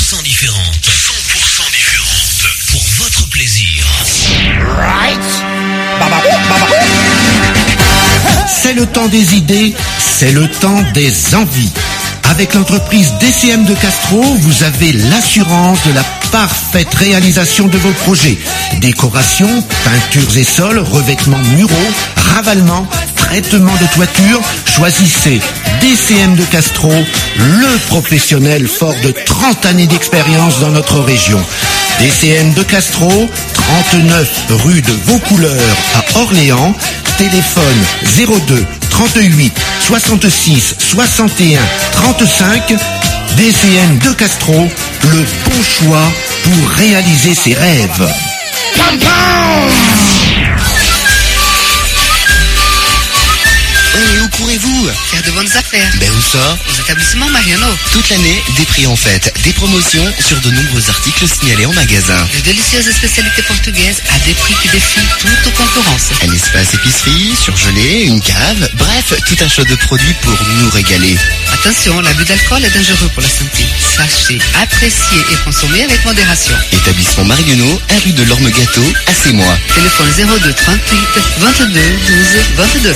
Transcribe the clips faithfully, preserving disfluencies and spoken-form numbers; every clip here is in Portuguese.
cent différente. cent pour cent différente. Pour votre plaisir. Right. C'est le temps des idées, c'est le temps des envies. Avec l'entreprise D C M de Castro, vous avez l'assurance de la parfaite réalisation de vos projets. Décoration, peintures et sols, revêtements muraux, ravalement, traitement de toiture. Choisissez D C M de Castro, le professionnel fort de trente années d'expérience dans notre région. D C M de Castro, trente-neuf rue de Vaucouleurs à Orléans. Téléphone zéro deux trente-huit soixante-six soixante et un trente-cinq. D C M de Castro, le bon choix pour réaliser ses rêves. Pam, pam. Et où courez-vous? Faire de bonnes affaires. Ben où ça? Aux établissements Mariano. Toute l'année, des prix en fête, des promotions sur de nombreux articles signalés en magasin. De délicieuses spécialités portugaises à des prix qui défient toute concurrence. Un espace épicerie, surgelé, une cave, bref, tout un choix de produits pour nous régaler. Attention, l'abus d'alcool est dangereux pour la santé. Sachez, apprécier et consommer avec modération. Établissement Marionneau, un rue de l'Orme Gâteau, à Sémois. Téléphone zéro deux trente-huit vingt-deux douze vingt-deux.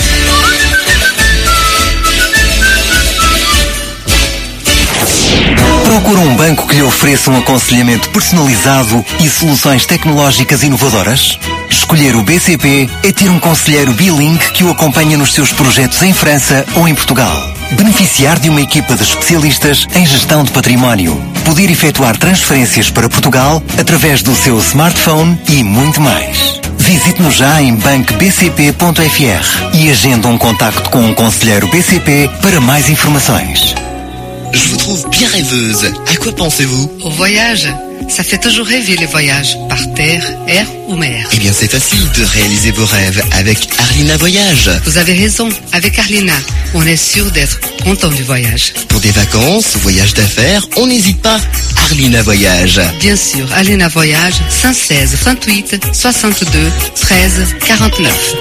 Procura um banco que lhe ofereça um aconselhamento personalizado e soluções tecnológicas inovadoras? Escolher o B C P é ter um conselheiro bilingue que o acompanha nos seus projetos em França ou em Portugal. Beneficiar de uma equipa de especialistas em gestão de património. Poder efetuar transferências para Portugal através do seu smartphone e muito mais. Visite-nos já em banco b c p ponto f r e agenda um contacto com um conselheiro B C P para mais informações. Je vous trouve bien rêveuse. À quoi pensez-vous? Au voyage. Ça fait toujours rêver les voyages, par terre, air ou mer. Eh bien, c'est facile de réaliser vos rêves avec Arlina Voyage. Vous avez raison, avec Arlina, on est sûr d'être content du voyage. Pour des vacances, voyages d'affaires, on n'hésite pas. Arlina Voyage. Bien sûr, Arlina Voyage, cent seize, trente-huit, soixante-deux, treize, quarante-neuf.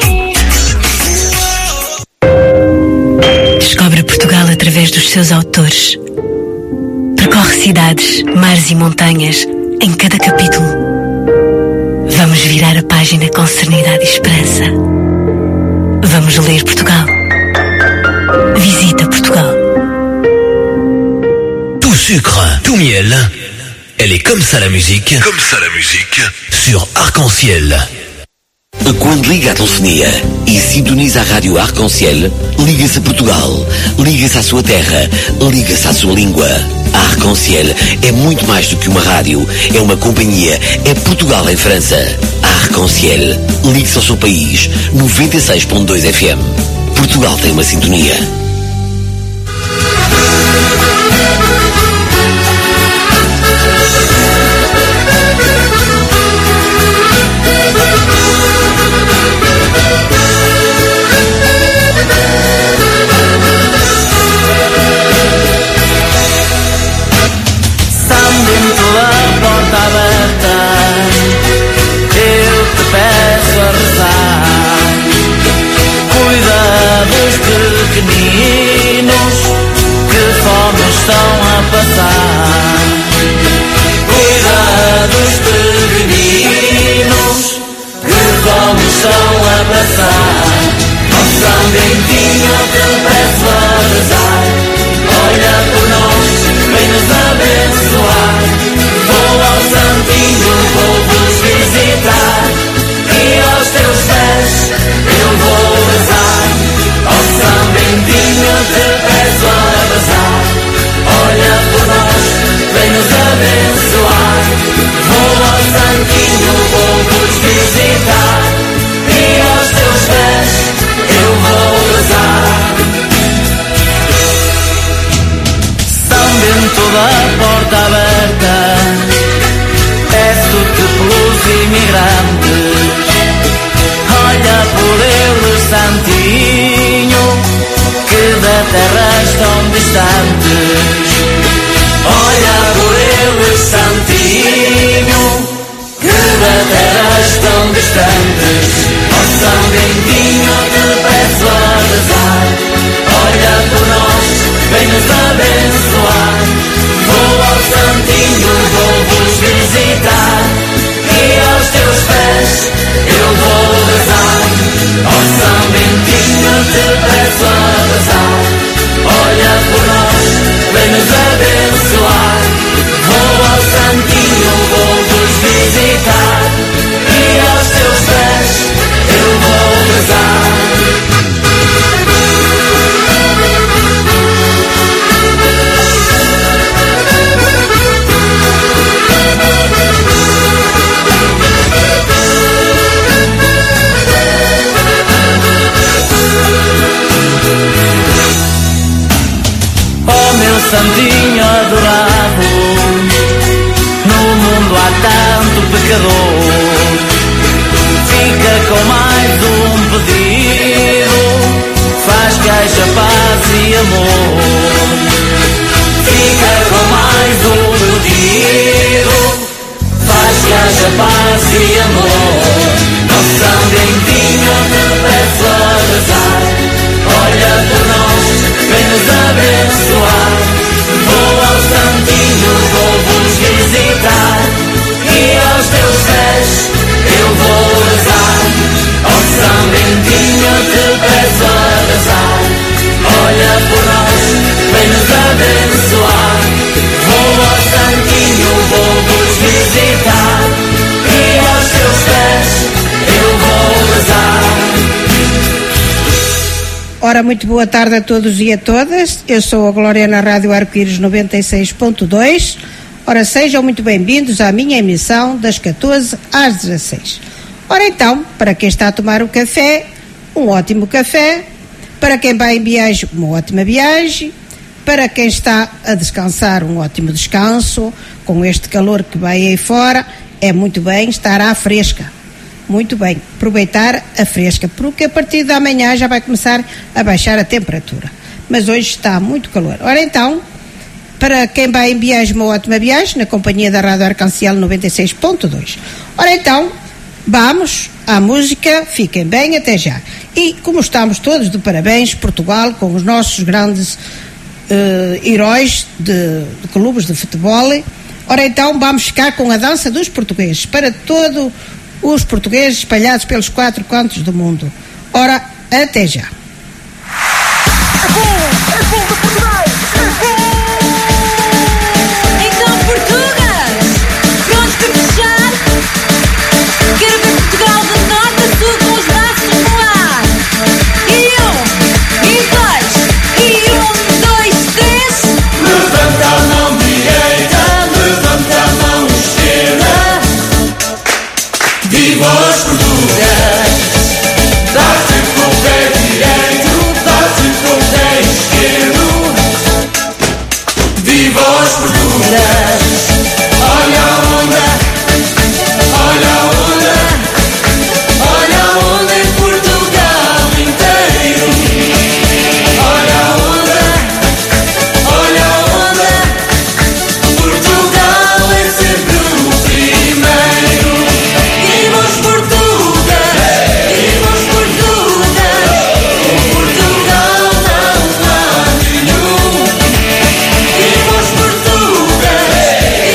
Descobre Portugal através dos seus autores. Percorre cidades, mares e montanhas em cada capítulo. Vamos virar a página com serenidade e esperança. Vamos ler Portugal. Visita Portugal. Tout sucre, tout miel. Elle est comme ça la musique. Comme ça la musique. Sur Arc-en-Ciel. Quando liga a telefonia e sintoniza a rádio Arc-en-Ciel, liga-se a Portugal, liga-se à sua terra, liga-se à sua língua. A Arc-en-Ciel é muito mais do que uma rádio, é uma companhia, é Portugal em França. A Arc-en-Ciel, ligue-se ao seu país, noventa e seis ponto dois F M. Portugal tem uma sintonia. Pequeninos que fome estão a passar. Cuida dos pequeninos que fome estão a passar. Ó São Bentinho, te peço a rezar. Olha por nós, vem nos abençoar. Vou ao Santinho, vou vos visitar. E aos teus pés eu vou rezar. Ó São Bentinho, te peço a rezar. Olha por nós, vem nos abençoar. Vou ao Santinho, vou vos visitar. E aos teus pés eu vou rezar. São Bento da porta aberta, peço-te pelos imigrantes. Olha por eles, Santinho, que da terra estão distantes. Olha por eles, Santinho, que da terra estão distantes. Ó São Bentinho, te peço a rezar. Olha por nós, vem nos abençoar. Vou ao Santinho, Santinho adorado. No mundo há tanto pecador, fica com mais um pedido, faz queixa, paz e amor. Fica com mais um pedido, faz queixa, paz e amor. Nosso Santinho te peço a rezar, olha por nós, vem nos abençoar. Vou ao Santinho, vou-vos visitar, e aos teus pés eu vou rezar. Ó Santinho, te peço a rezar, olha por nós, vem nos abençoar. Vou ao Santinho, vou-vos visitar, e aos teus pés eu vou rezar. Ora, muito boa tarde a todos e a todas. Eu sou a Glória na Rádio Arco-Íris noventa e seis ponto dois. Ora, sejam muito bem-vindos à minha emissão das catorze às dezasseis. Ora então, para quem está a tomar o café, um ótimo café. Para quem vai em viagem, uma ótima viagem. Para quem está a descansar, um ótimo descanso. Com este calor que vai aí fora, é muito bem estar à fresca. Muito bem, aproveitar a fresca, porque a partir da manhã já vai começar a baixar a temperatura. Mas hoje está muito calor. Ora então, para quem vai em viagem, uma ótima viagem, na companhia da Rádio Arconciel noventa e seis ponto dois. Ora então, vamos à música, fiquem bem, até já. E como estamos todos de parabéns, Portugal, com os nossos grandes uh, heróis de, de clubes de futebol, ora então vamos ficar com a dança dos portugueses, para todo os portugueses espalhados pelos quatro cantos do mundo. Ora, até já. Então, Portugas, prontos para fechar? Quero ver Portugal de norte a sul com os braços no ar. E um, e dois, e um, dois, três. Levanta a mão direita, levanta a mão esquerda. Viva os portugueses, dá-te com o pé direito, dá-te com o pé esquerdo. Viva os portugueses, olha a onda, olha a onda, olha a onda em Portugal inteiro. Olha a onda, olha a onda, Portugal é sempre o primeiro. Viva os portugueses, viva os portugueses, o Portugal não há nenhum. Viva os portugueses,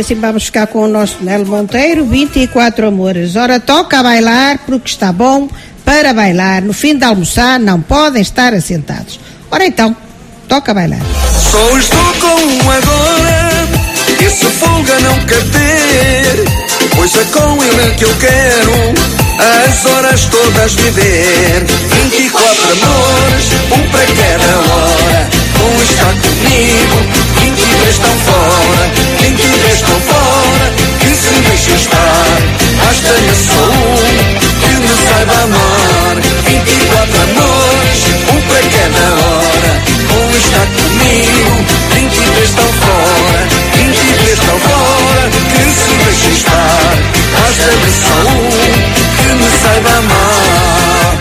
assim vamos ficar com o nosso Nelo Monteiro, vinte e quatro amores. Ora, toca a bailar porque está bom para bailar. No fim de almoçar não podem estar assentados. Ora então, toca a bailar. Só estou com um agora, esse folga não quer ter, pois é com ele que eu quero as horas todas viver. Vinte e quatro amores, um para cada hora, um está comigo, vinte e três estão fora, vinte e três estão fora, que se deixa estar, basta-lhe só um, que me saiba amar. Vinte e quatro amores, um para cada hora, um está comigo, vinte e três estão fora, vinte e três estão fora, que se deixa estar, basta-lhe só um, que me saiba amar.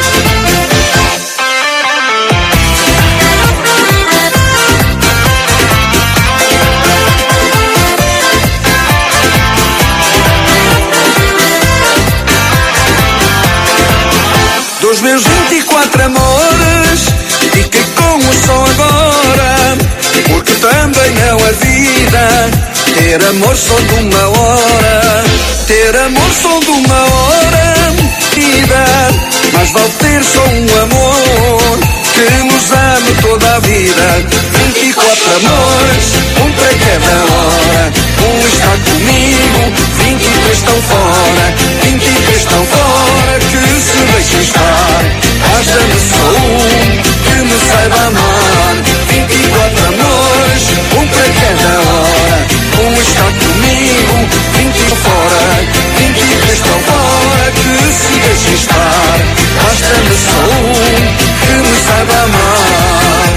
Dos meus vinte e quatro amores, fiquei com um só agora, porque também não há vida ter amor só de uma hora, ter amor só de uma hora, vida, mas vale ter só um amor que nos ame toda a vida. Vinte e quatro amores, um para cada hora, um está comigo, vinte e três estão fora, vinte e três estão fora, que se deixa estar, basta-me só um, que me saiba amar. Vinte e quatro amores, um para cada hora, um está comigo, vinte estão fora, vinte e três estão fora, que se deixa estar, basta-me só um, que me saiba amar.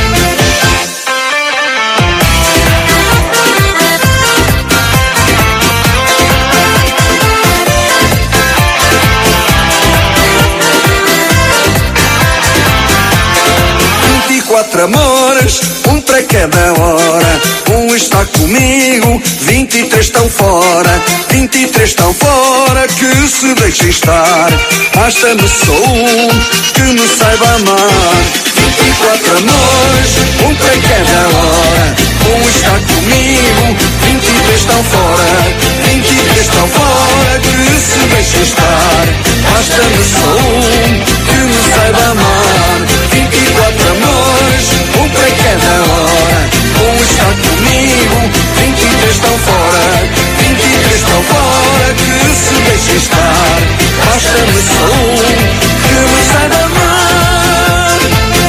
Vinte e quatro amores, um para cada hora, um está comigo, vinte e três estão fora, vinte e três estão fora, que se deixa estar, basta-me só um, que me saiba amar. Vinte e quatro amores, um para cada hora, um está comigo, vinte e três estão fora, vinte e três estão fora, que se deixa estar, basta-me só um, que me saiba amar. Vinte e quatro amores, um para cada hora, um está comigo, vinte e três estão fora, vinte e três estão fora, que se deixa estar, basta-me só um, que me saiba amar.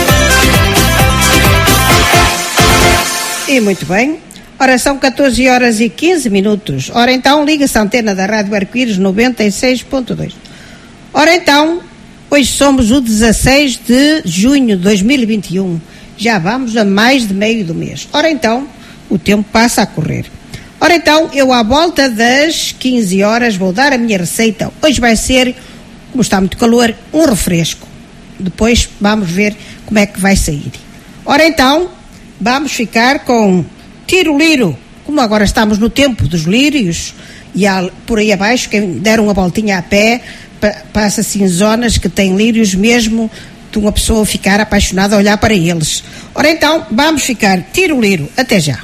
E muito bem. Ora, são catorze horas e quinze minutos. Ora, então, liga-se a antena da Rádio Arco-Íris noventa e seis ponto dois. Ora, então, hoje somos o dezasseis de junho de dois mil e vinte e um. Já vamos a mais de meio do mês. Ora, então, o tempo passa a correr. Ora, então, eu à volta das quinze horas vou dar a minha receita. Hoje vai ser, como está muito calor, um refresco. Depois vamos ver como é que vai sair. Ora, então, vamos ficar com tiro-liro. Como agora estamos no tempo dos lírios, e há, por aí abaixo, quem der uma voltinha a pé, pa, passa assim zonas que têm lírios mesmo de uma pessoa ficar apaixonada a olhar para eles. Ora então, vamos ficar tiro-liro. Até já.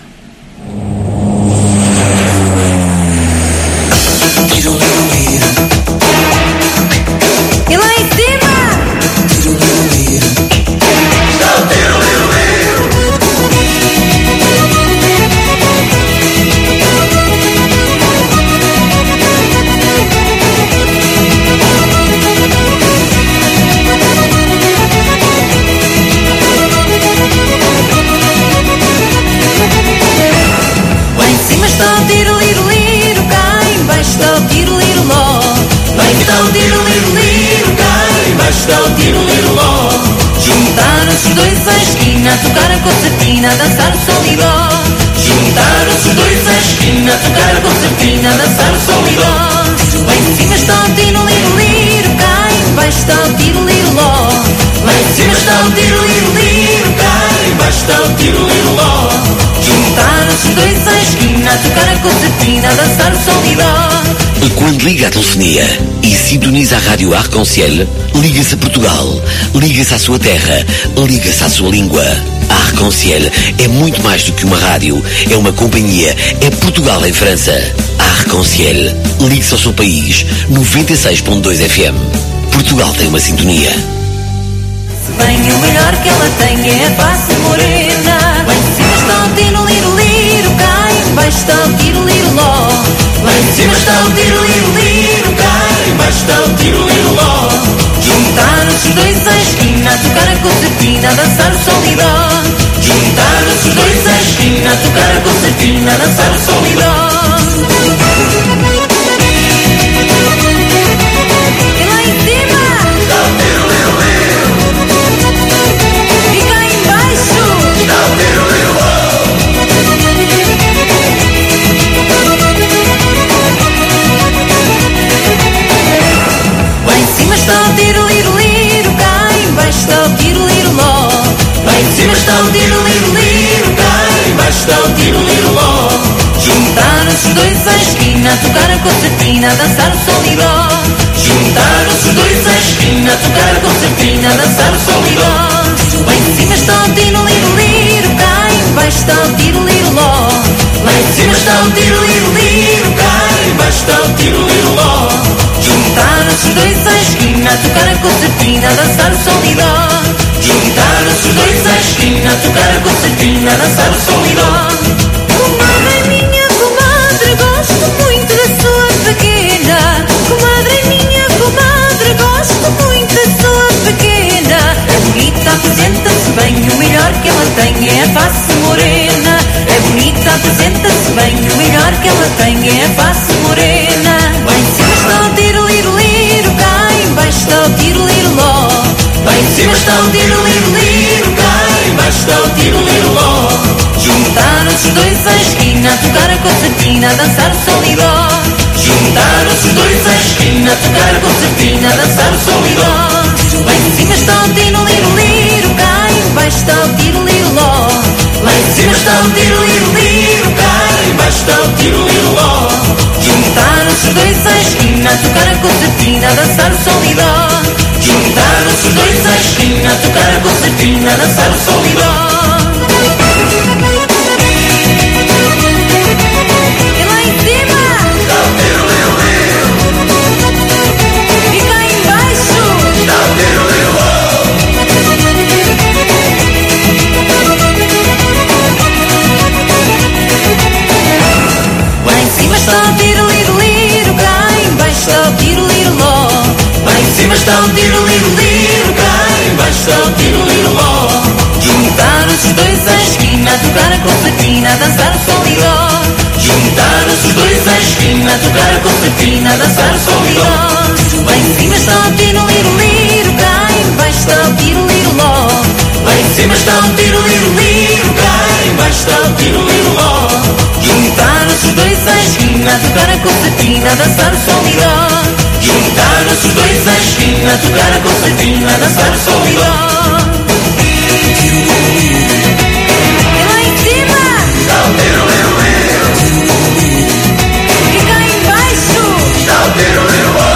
E lá em cima! Lá em cima está o tiro-liro-liro, cá embaixo está o tiro-liro-ló. Lá está o tiro-liro-liro, cá embaixo está o tiro-liro-ló. Juntaram-se os dois à esquina, tocaram a concertina, dançaram o sol e dó. Juntaram-se os dois à esquina, tocaram a concertina, dançaram o sol e dó. Lá em cima está o tiro-liro-liro, cá embaixo está o tiro-liro-ló. Lá em cima está o tiro-liro-liro, cá embaixo está o tiro-liro-ló. Juntaram-se os dois à esquina, tocaram a concertina, dançaram o sol e dó. Quando liga a telefonia e sintoniza a rádio Arc-en-Ciel, liga-se a Portugal, liga-se à sua terra, liga-se à sua língua. A Arc-en-Ciel é muito mais do que uma rádio. É uma companhia. É Portugal em França. A Arc-en-Ciel. Ligue-se ao seu país. noventa e seis ponto dois F M. Portugal tem uma sintonia. Bem, o melhor que ela tem é a face morena. Lá em cima está o tiro, liro, liro. Cá em baixo está o tiro, liro, ló. Lá em cima está o tiro, liro, liro. Cá em baixo está o tiro, liro, ló. Juntaram-se os dois à esquina, a tocar a concertina, a dançar o sol e dó. Juntaram-se os dois à esquina, a tocar a concertina, a dançar o sol e dó. E lá em cima está o tiro, liro, liro. E cá em baixo está o tiro, liro, ló. Lá em cima está o tiro, liro, liro. Cá em baixo está o tiro, liro, ló. Lá em cima está o tiro, liro, liro. Cá em baixo está o tiro, liro, ló. Juntaram-se os dois à esquina, a tocar a concertina, a dançar o sol e dó. Juntaram-se os dois à esquina, a tocar a concertina, a dançar o sol e dó. Lá em cima está o tiro, liro, liro. Cá em baixo está o tiro, liro, ló. Lá em cima está o tiro, liro, liro. Cá em baixo está o tiro, liro, ló. Juntaram-se os dois à esquina, a tocar a concertina, a dançar o sol e dó. Juntaram-se os dois à esquina, a tocar a concertina, a dançar o sol e dó. Comadre minha, comadre, gosto muito da sua pequena. Comadre minha, comadre, gosto muito da sua pequena. É bonita, apresenta-se bem, o melhor que ela tem é a face morena. É bonita, apresenta-se bem, o melhor que ela tem é a face morena. Lá em cima está o tiro, liro, liro. Cá em baixo está o tiro, liro, ló. Lá em cima está o tiro, liro, liro. Cá em baixo está o tiro, liro, ló. Juntaram-se os dois à esquina, a tocar a concertina, a dançar o sol e dó. Juntaram-se os dois à esquina, a tocar a concertina, a dançar o sol e dó. Lá em cima está o tiro, liro, liro. Cá em baixo está o tiro, liro, ló. Lá em cima está o tiro, liro, liro. Cá em baixo está o tiro, liro, ló. Juntaram-se os dois à esquina, a tocar a concertina, a dançar o sol e dó. Juntaram-se os dois à esquina, a tocar a concertina, a dançar o sol e dó. E lá em cima está o tiro, liro, liro. E cá em baixo está o tiro, liro, ló. Lá em cima está o tiro, liro, liro. Cá em baixo está o tiro, liro, ló. Lá em cima está o tiro, liro, liro. Cá em baixo está o tiro, liro, ló. Juntaram-se os dois à esquina, a tocar a concertina, a dançar o sol e dó. Juntaram-se os dois à esquina, a tocar a concertina, a dançar o sol e dó. Lá em cima está o tiro, liro, liro. Cá em baixo está o tiro, liro, ló. Lá em cima está o tiro, liro, liro. Cá em baixo está o tiro, liro, ló. Juntaram-se os dois à esquina, a tocar a concertina, a dançar o sol e dó. Juntaram-se os dois à esquina, a tocar a concertina, a dançar o sol e dó. E lá em cima está o tiro, liro, liro. E cá em baixo está o tiro, liro, ló.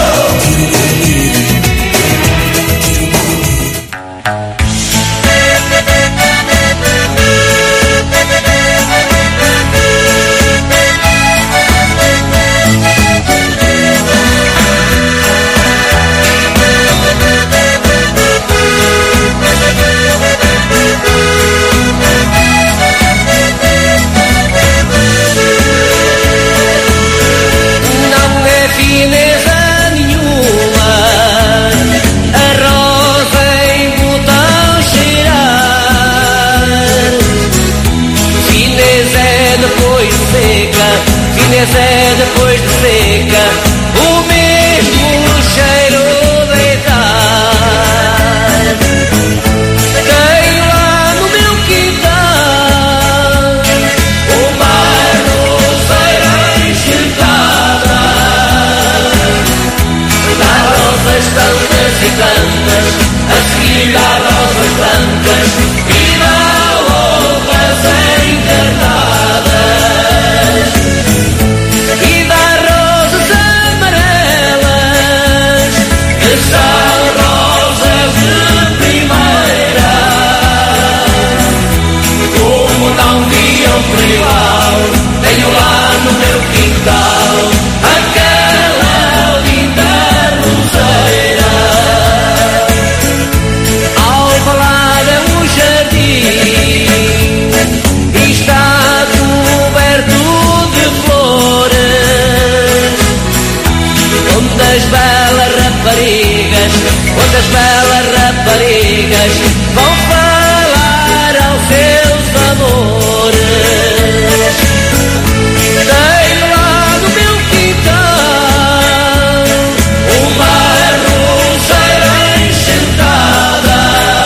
onde as belas raparigas, onde as belas raparigas vão falar aos seus amores. Tenho lá no meu quintal uma roseira enxertada,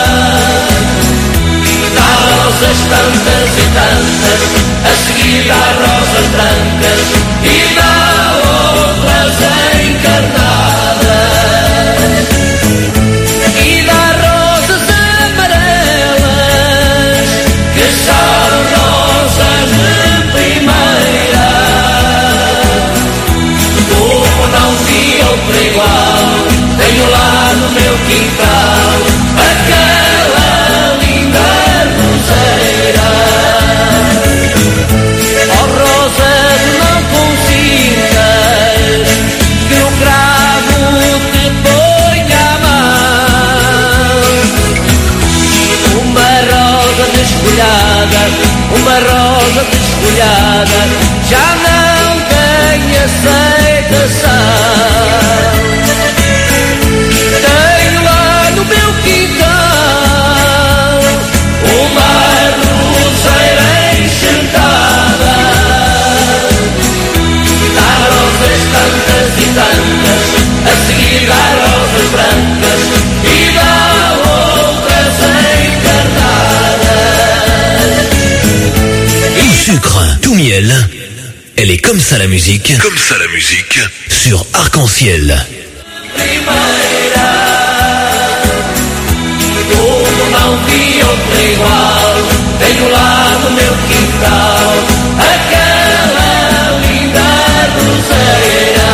dá rosas tantas e tantas, a seguir dá rosas brancas e dá outras encarnadas, e dá rosas amarelas que são rosas de primeira. Como não vi outra igual, tenho lá no meu quintal aquela linda roseira. Oh rosa, não consintas que o cravo te ponha à mão. Uma rosa desfolhada, uma rosa desfolhada já não tem aceitação. Tenho lá no meu quintal uma roseira enxertada, dá rosas tantas e tantas, a seguir dá rosas brancas e dá outras encarnadas. Tout sucre, tout miel. Elle est comme ça la musique. Comme ça la musique. Sur Arc-en-Ciel. Primeira, como não vi outra igual, tenho lá no meu quintal aquela linda roseira.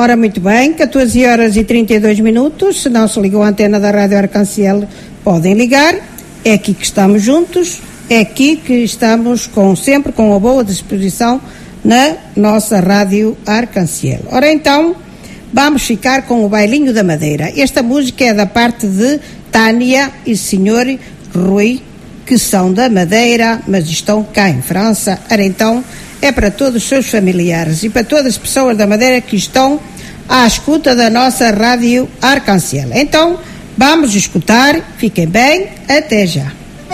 Ora, muito bem, catorze horas e trinta e dois minutos. Se não se ligou a antena da Rádio Arcanciel, podem ligar. É aqui que estamos juntos, é aqui que estamos com, sempre com uma boa disposição na nossa Rádio Arcanciel. Ora, então, vamos ficar com o Bailinho da Madeira. Esta música é da parte de Tânia e senhor Rui, que são da Madeira, mas estão cá em França. Ora, então, é para todos os seus familiares e para todas as pessoas da Madeira que estão à escuta da nossa Rádio Arcanciel. Então, vamos escutar, fiquem bem, até já.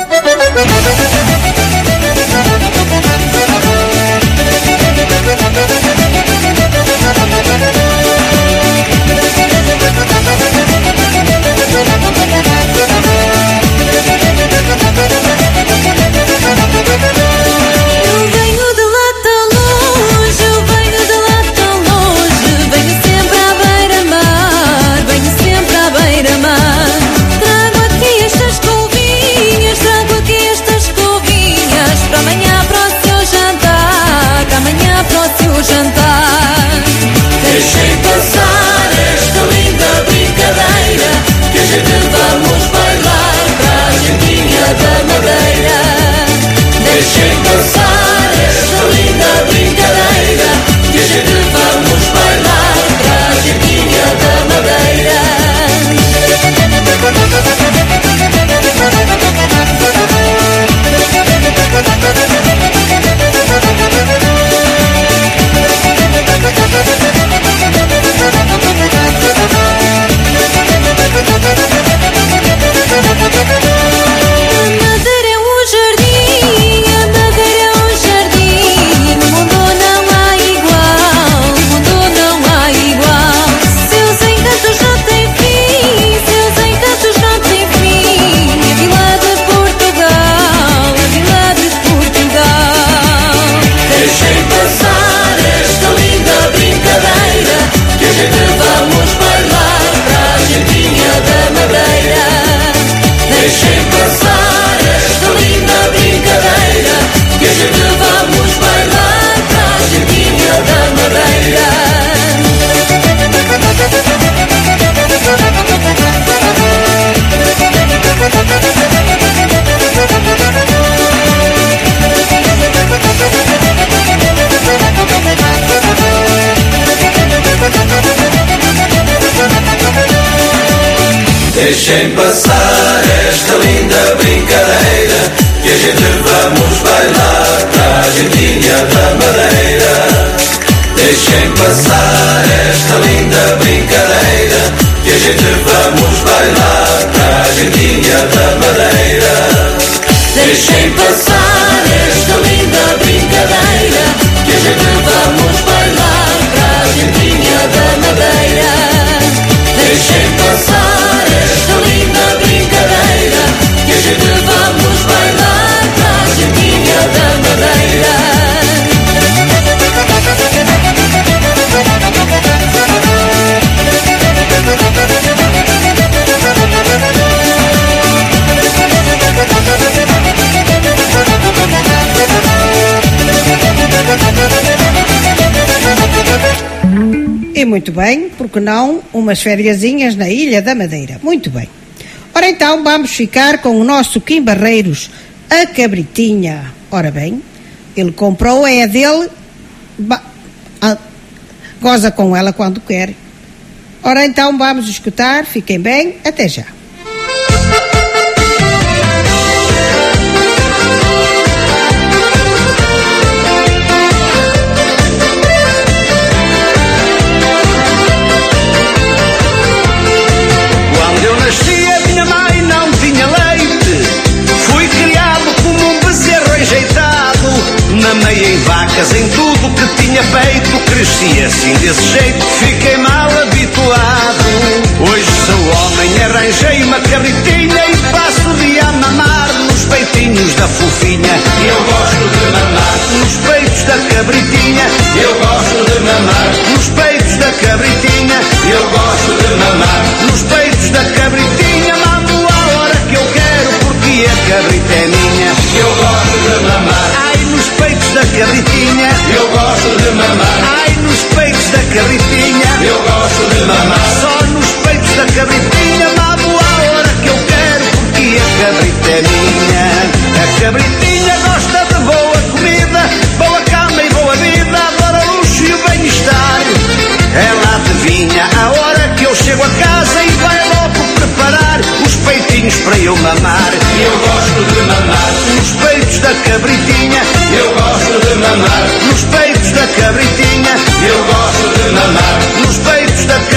Eu venho de lá tão longe, eu venho de lá tão longe, venho sempre à beira-mar, venho sempre à beira-mar. Trago aqui estas couvinhas, trago aqui estas couvinhas, para amanhã para o seu jantar, para amanhã para o seu jantar. Deixem passar esta linda brincadeira, que a gente vamos bailar para a Argentina da Madeira. Deixem passar esta linda brincadeira, que a gente vamos bailar para a Argentina da Madeira. Deixem passar esta linda brincadeira, que a gente vamos bailar para a Argentina da Madeira. Deixem passar esta linda brincadeira, que a gente vamos bailar para a Argentina da Madeira. Deixem passar esta linda brincadeira, que a gente vamos bailar para a Argentina da Madeira. Deixem passar esta linda brincadeira, que a gente vamos bailar para a Argentina da Madeira. Deixem passar esta linda brincadeira, que a gente vamos bailar para a Argentina da Madeira. E muito bem, porque não umas fériasinhas na Ilha da Madeira. Muito bem. Ora então, vamos ficar com o nosso Kim Barreiros, a cabritinha. Ora bem, ele comprou, é dele, ba- a- goza com ela quando quer. Ora então, vamos escutar, fiquem bem, até já. Mamei em vacas, em tudo que tinha feito. Cresci assim desse jeito, fiquei mal habituado. Hoje sou homem, arranjei uma carretinha e passo o dia a mamar nos peitinhos da fofinha. Eu gosto de mamar nos peitos da cabritinha. Eu gosto de mamar nos peitos da cabritinha. Eu gosto de mamar nos peitos da cabritinha. Mamo a hora que eu quero, porque a cabrita é minha. Eu gosto de mamar ai nos peitos da cabritinha. Eu gosto de mamar ai nos peitos da cabritinha. Eu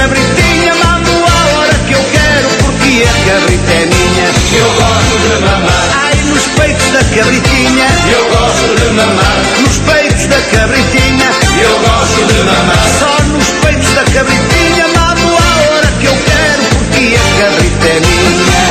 cabritinha, mamo a hora que eu quero, porque a cabrita é minha. Eu gosto de mamar. Ai, nos peitos da cabritinha, eu gosto de mamar. Nos peitos da cabritinha, eu gosto de mamar. Só nos peitos da cabritinha, mamo a hora que eu quero, porque a cabrita é minha.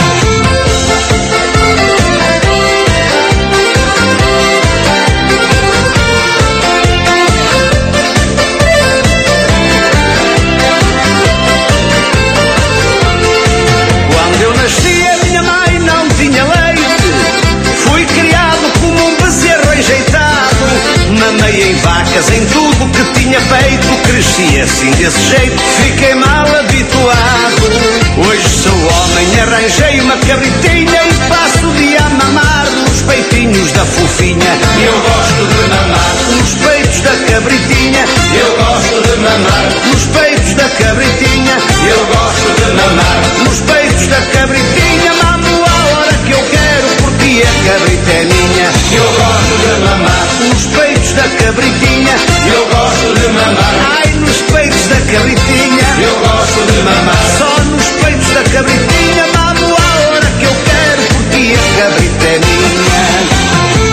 Mamei em vacas, em tudo que tinha feito. Cresci assim desse jeito, fiquei mal habituado. Hoje sou homem, arranjei uma cabritinha e passo o dia a mamar nos peitinhos da fofinha. Eu gosto de mamar nos peitos da cabritinha. Eu gosto de mamar nos peitos da cabritinha. Eu gosto de mamar nos peitos da cabritinha. Mamo a hora que eu quero, porque a cabrita é minha. Eu gosto de mamar nos peitos da cabritinha. Eu gosto de mamar. Ai, nos peitos da cabritinha. Eu gosto de mamar. Só nos peitos da cabritinha. Mamo a hora que eu quero, porque a cabrita é minha.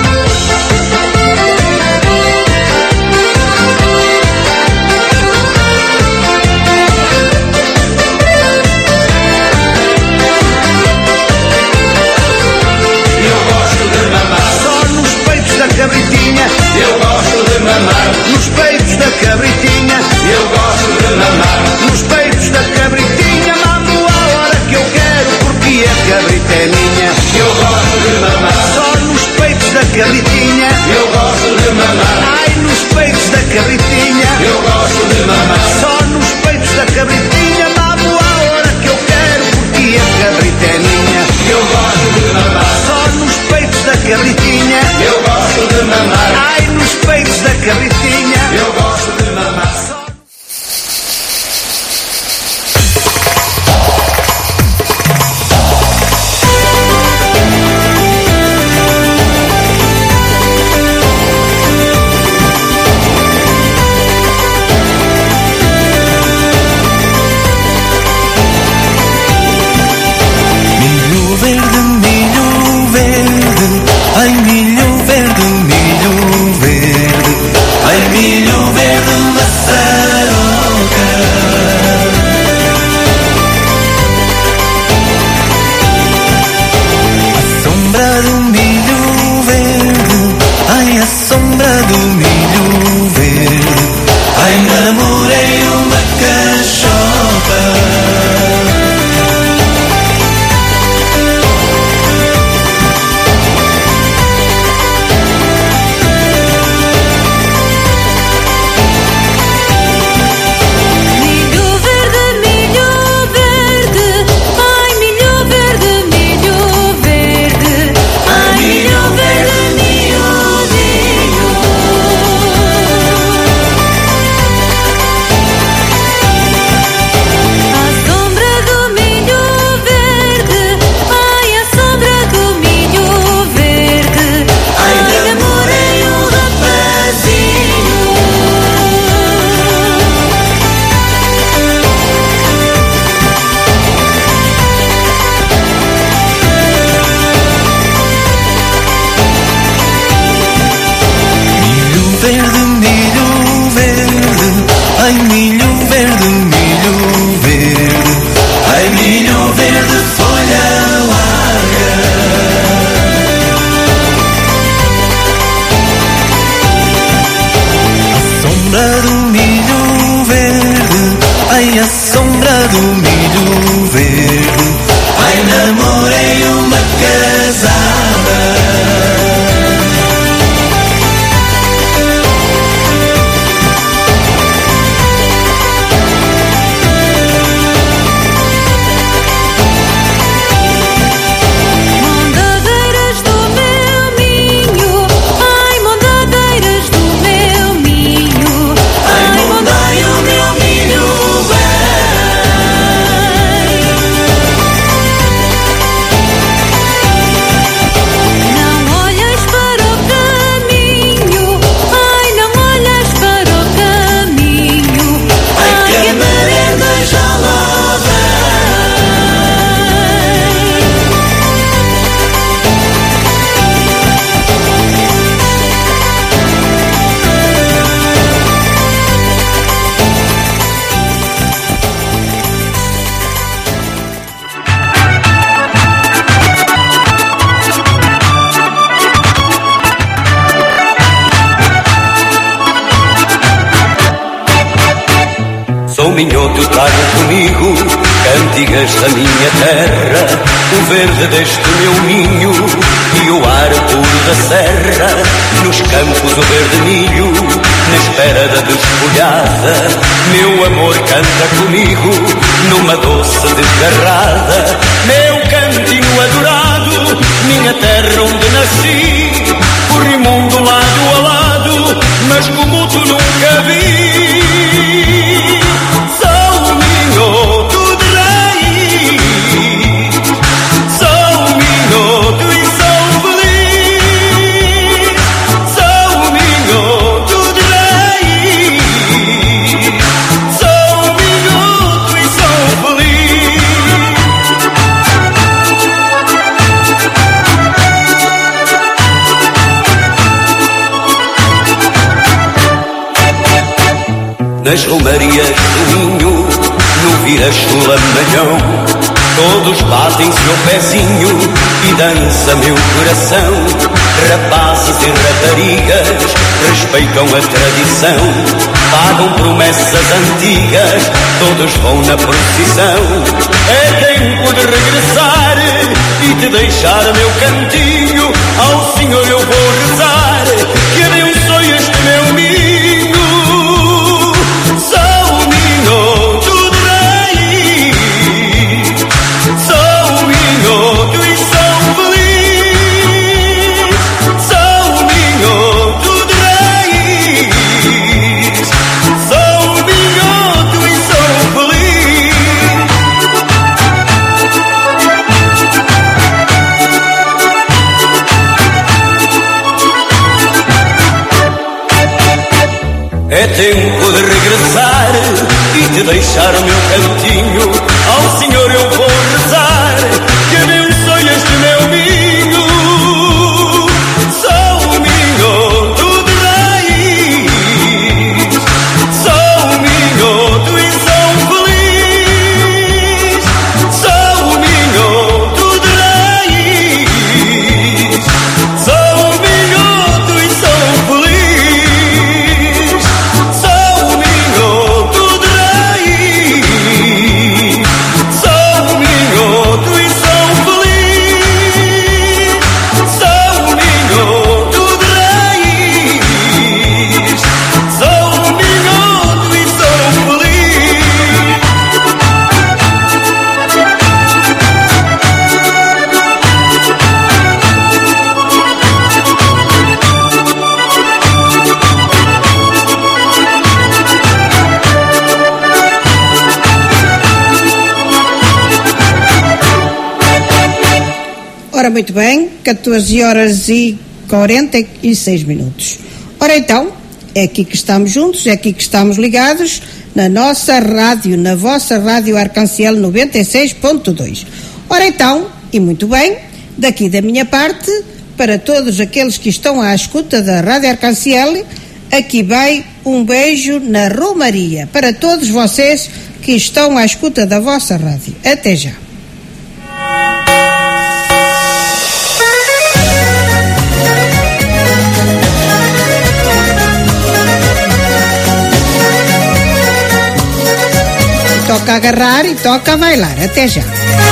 Cabritinha, eu gosto de mamar nos peitos da cabritinha. Eu gosto de mamar nos peitos da cabritinha. Mamo a hora que eu quero, porque a cabrita é minha. Eu gosto de mamar só nos peitos da cabritinha. Eu gosto de mamar. Ai, nos peitos da cabritinha. Eu gosto de mamar só nos peitos da cabritinha. Mamo a hora que eu quero, porque a cabrita é minha. Eu gosto de mamar só nos peitos da cabritinha. Eu gosto de mamar. Ai, nos peitos da cabritinha. Eu gosto de mamar só. Milho verde, milho verde, ai milho minhoto trago comigo cantigas da minha terra, o verde deste meu ninho e o ar puro da serra. Nos campos o verde milho, na espera da desfolhada, meu amor canta comigo numa doce desgarrada. Meu cantinho adorado, minha terra onde nasci, corri mundo lado a lado, mas como tu nunca vi. Sou minhoto de raiz, sou minhoto e sou feliz. Sou minhoto de raiz, sou minhoto e sou feliz. Nas romarias do Minho, no Viracho Lamalhão, todos batem-se ao pezinho e dança meu coração. Rapazes e raparigas respeitam a tradição, pagam promessas antigas, todos vão na procissão. É tempo de regressar e te deixar meu cantinho, ao Senhor eu vou rezar, que abençoe este meu ninho. Sou minhoto de raiz, sou minhoto e sou feliz. Sou minhoto de raiz, sou minhoto e sou feliz. É tempo de regressar e te deixar o meu cantinho, ao Senhor eu vou rezar, que abençoe este meu ninho. Sou minhoto de raiz, sou minhoto e sou feliz. Sou minhoto de raiz, sou minhoto e sou feliz. Ora, muito bem, catorze horas e quarenta e seis minutos. Ora então, é aqui que estamos juntos, é aqui que estamos ligados, na nossa rádio, na vossa rádio Arcanciel noventa e seis ponto dois. Ora então, e muito bem, daqui da minha parte, para todos aqueles que estão à escuta da Rádio Arcanciel, aqui vai um beijo na Romaria, para todos vocês que estão à escuta da vossa rádio. Até já. Toca agarrar e toca bailar. Até já.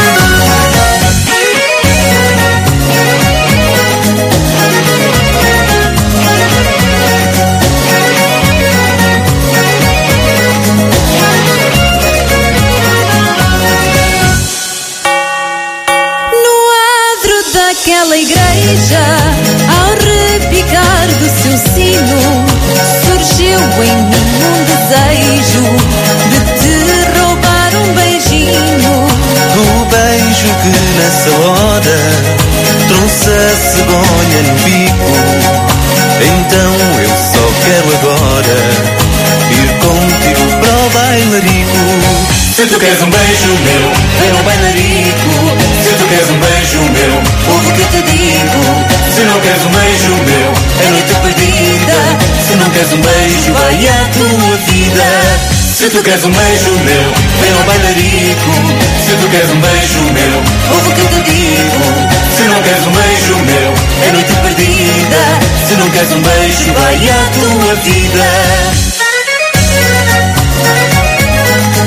No adro daquela igreja, ao repicar do seu sino, surgiu em mim um desejo de te roubar um beijinho. O beijo que nessa hora trouxe a cegonha no bico. Então eu só quero agora ir contigo para o bailarico. Se tu queres um beijo meu, vem ao bailarico. Se tu queres um beijo meu, ouve o que eu te digo. Se não queres um beijo meu, é noite perdida. Se não queres um beijo, vai a tua vida. Se tu queres um beijo meu, vem ao bailarico. Se tu queres um beijo meu, ouve o que eu te digo. Se não queres um beijo meu, é noite perdida. Se não queres um beijo, vai a tua vida.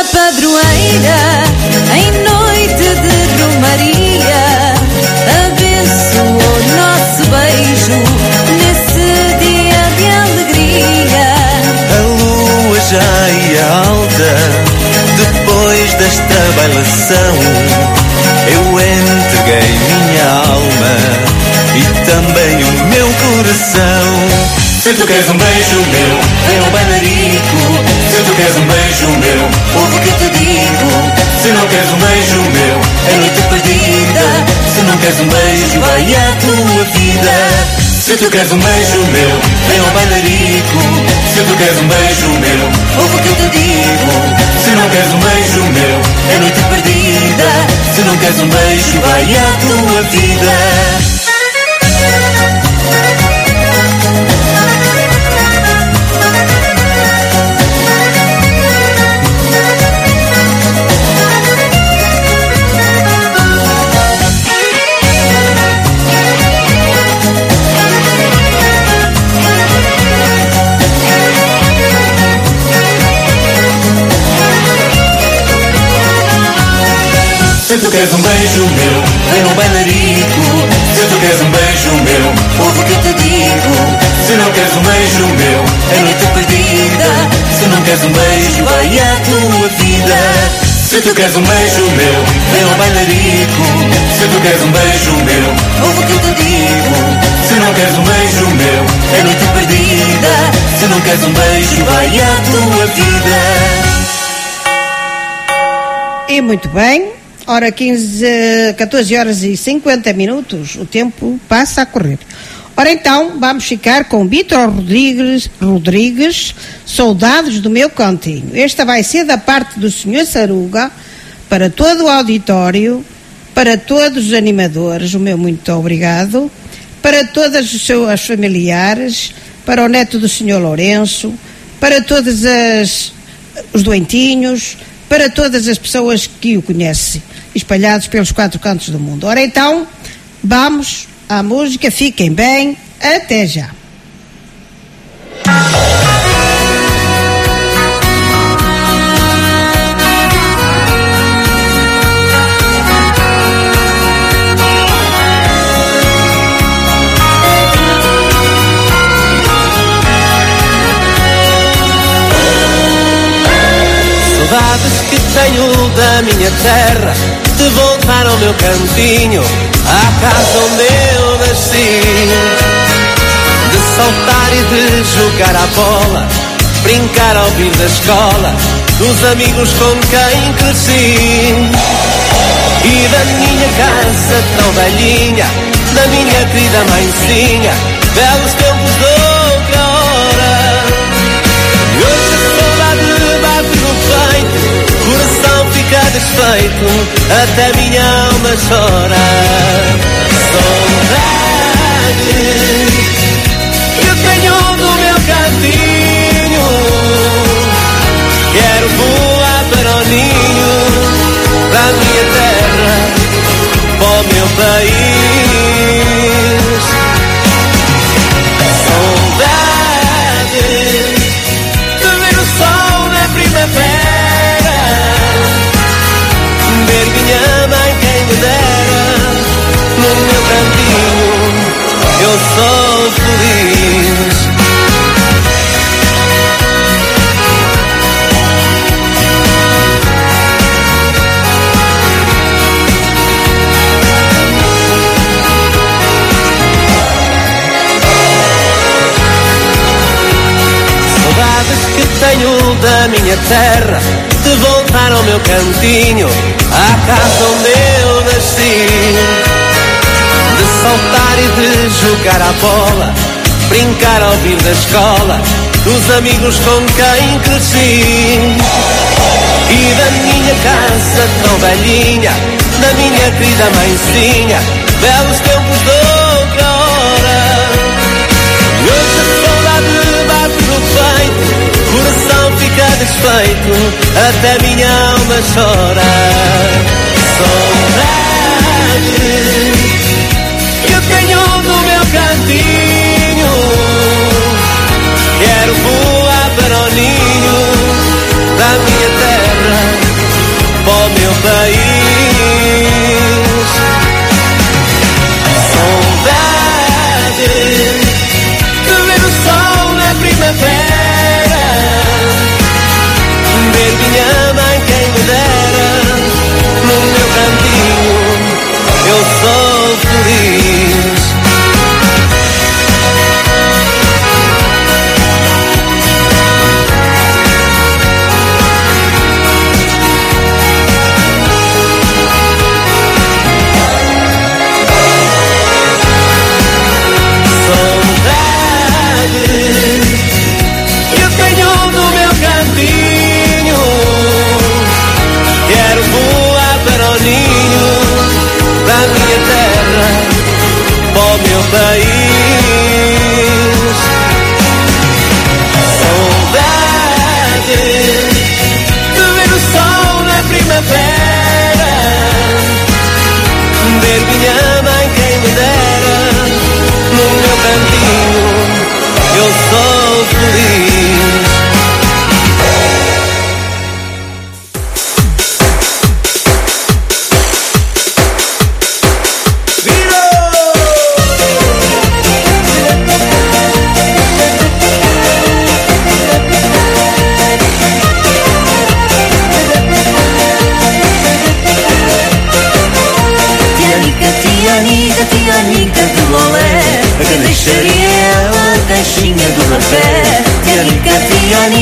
na padroeira, em noite de romaria, abençoou nosso beijo nesse dia de alegria. A lua já ia alta, depois desta bailação, eu entreguei minha alma e também o meu coração. Se tu queres um beijo meu, vem ao bailarico. Se tu queres um beijo meu, ouve o que eu te digo. Se não queres um beijo meu, é noite perdida. Se não queres um beijo, vai à tua vida. Se tu queres um beijo meu, vem ao bailarico. Se tu queres um beijo meu, ouve o que eu te digo. Se não queres um beijo meu, é noite perdida. Se não queres um beijo, vai à tua vida. Se tu queres um beijo meu, vem ao bailarico. Se tu queres um beijo meu, ouve o que eu te digo. Se não queres um beijo meu, é noite perdida. Se não queres um beijo, vai à tua vida. Se tu queres um beijo meu, vem ao bailarico. Se tu queres um beijo meu, ouve o que eu te digo. Se não queres um beijo meu, é noite perdida. Se não queres um beijo, vai à tua vida. E muito bem. Ora, quinze, catorze horas e cinquenta minutos, o tempo passa a correr. Ora então, vamos ficar com Vítor Rodrigues, Rodrigues, Soldados do Meu Cantinho. Esta vai ser da parte do senhor Saruga, para todo o auditório, para todos os animadores, o meu muito obrigado, para todas os seus familiares, para o neto do senhor Lourenço, para todos as, os doentinhos, para todas as pessoas que o conhecem, espalhados pelos quatro cantos do mundo. Ora então, vamos à música, fiquem bem, até já. Saudades que tenho da minha terra, de voltar ao meu cantinho, à casa onde eu nasci, de saltar e de jogar a bola, brincar ao fim da escola, dos amigos com quem cresci, e da minha casa tão velhinha, da minha querida mãezinha, belos tempos de outra hora. E hoje a saudade bate no peito, coração fica desfeito, até minha alma chora. Saudade que eu tenho do meu cantinho, quero voar para o ninho da minha terra, para o meu país. Saudade de ver o sol na primavera, ver minha mãe quem me dera, no meu cantinho eu sou feliz. Saudades que tenho da minha terra, de voltar ao meu cantinho, à casa onde eu nasci, de saltar e de jogar a bola, brincar ao fim da escola, dos amigos com quem cresci, e da minha casa tão velhinha, da minha querida mãezinha, belos tempos de outra hora. E hoje a saudade bate no peito, coração fica desfeito, até minha alma chora. Saudade que eu tenho do meu cantinho, quero voar para o ninho da minha terra,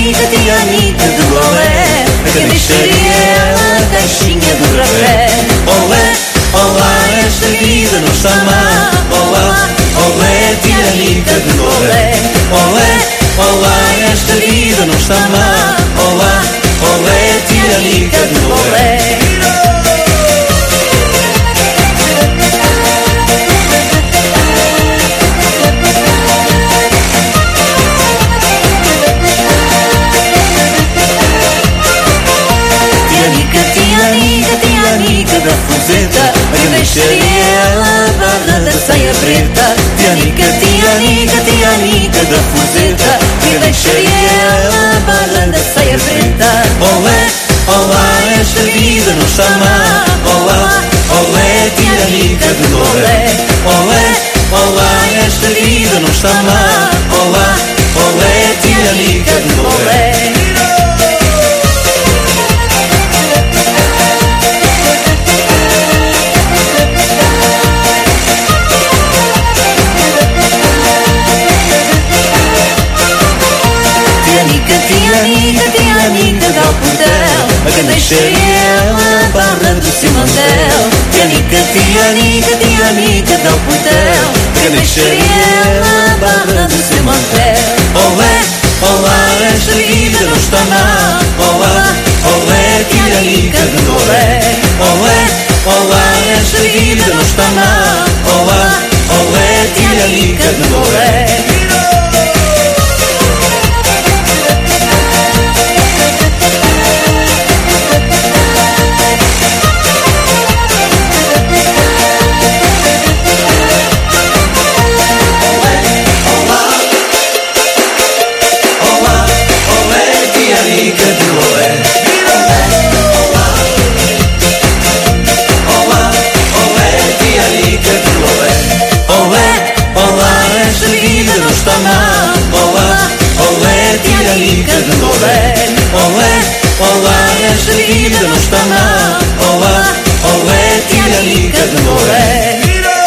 Nica, tia Nica de Lolé, a quem deixaria ela a caixinha do rapé. Olé, olá, esta vida não está má. Olá, olé, tia Nica de Lolé. Olé, olá, esta vida não está má. Olá, olé, tia Nica de Lolé. Da fuzeta, eu deixaria ela a barra da saia preta. Tia Nica, tia Nica, tia Nica da fuzeta, eu deixaria ela a barra da saia preta. Olé, olá, esta vida não está má. Olá, olé, tia Nica de Lolé. Olé, olá, esta vida não está má. Olá, olé, tia Nica de Lolé. Tia Nica, tia Nica dá o portão, a quem deixaria ela a barra do seu mantel. Tia Nica, tia Nica, tia Nica dá o portão, a quem deixaria ela a barra do seu mantel. Olé, olá, esta vida não está má. Olá, olé, tia Nica de Lolé. Olé, olá, esta vida não está má. Olá, olé, tia Nica de Lolé. Tia Nica de Lolé. Olé, olá, esta vida não está má. Olá, olé, tia Nica de Lolé.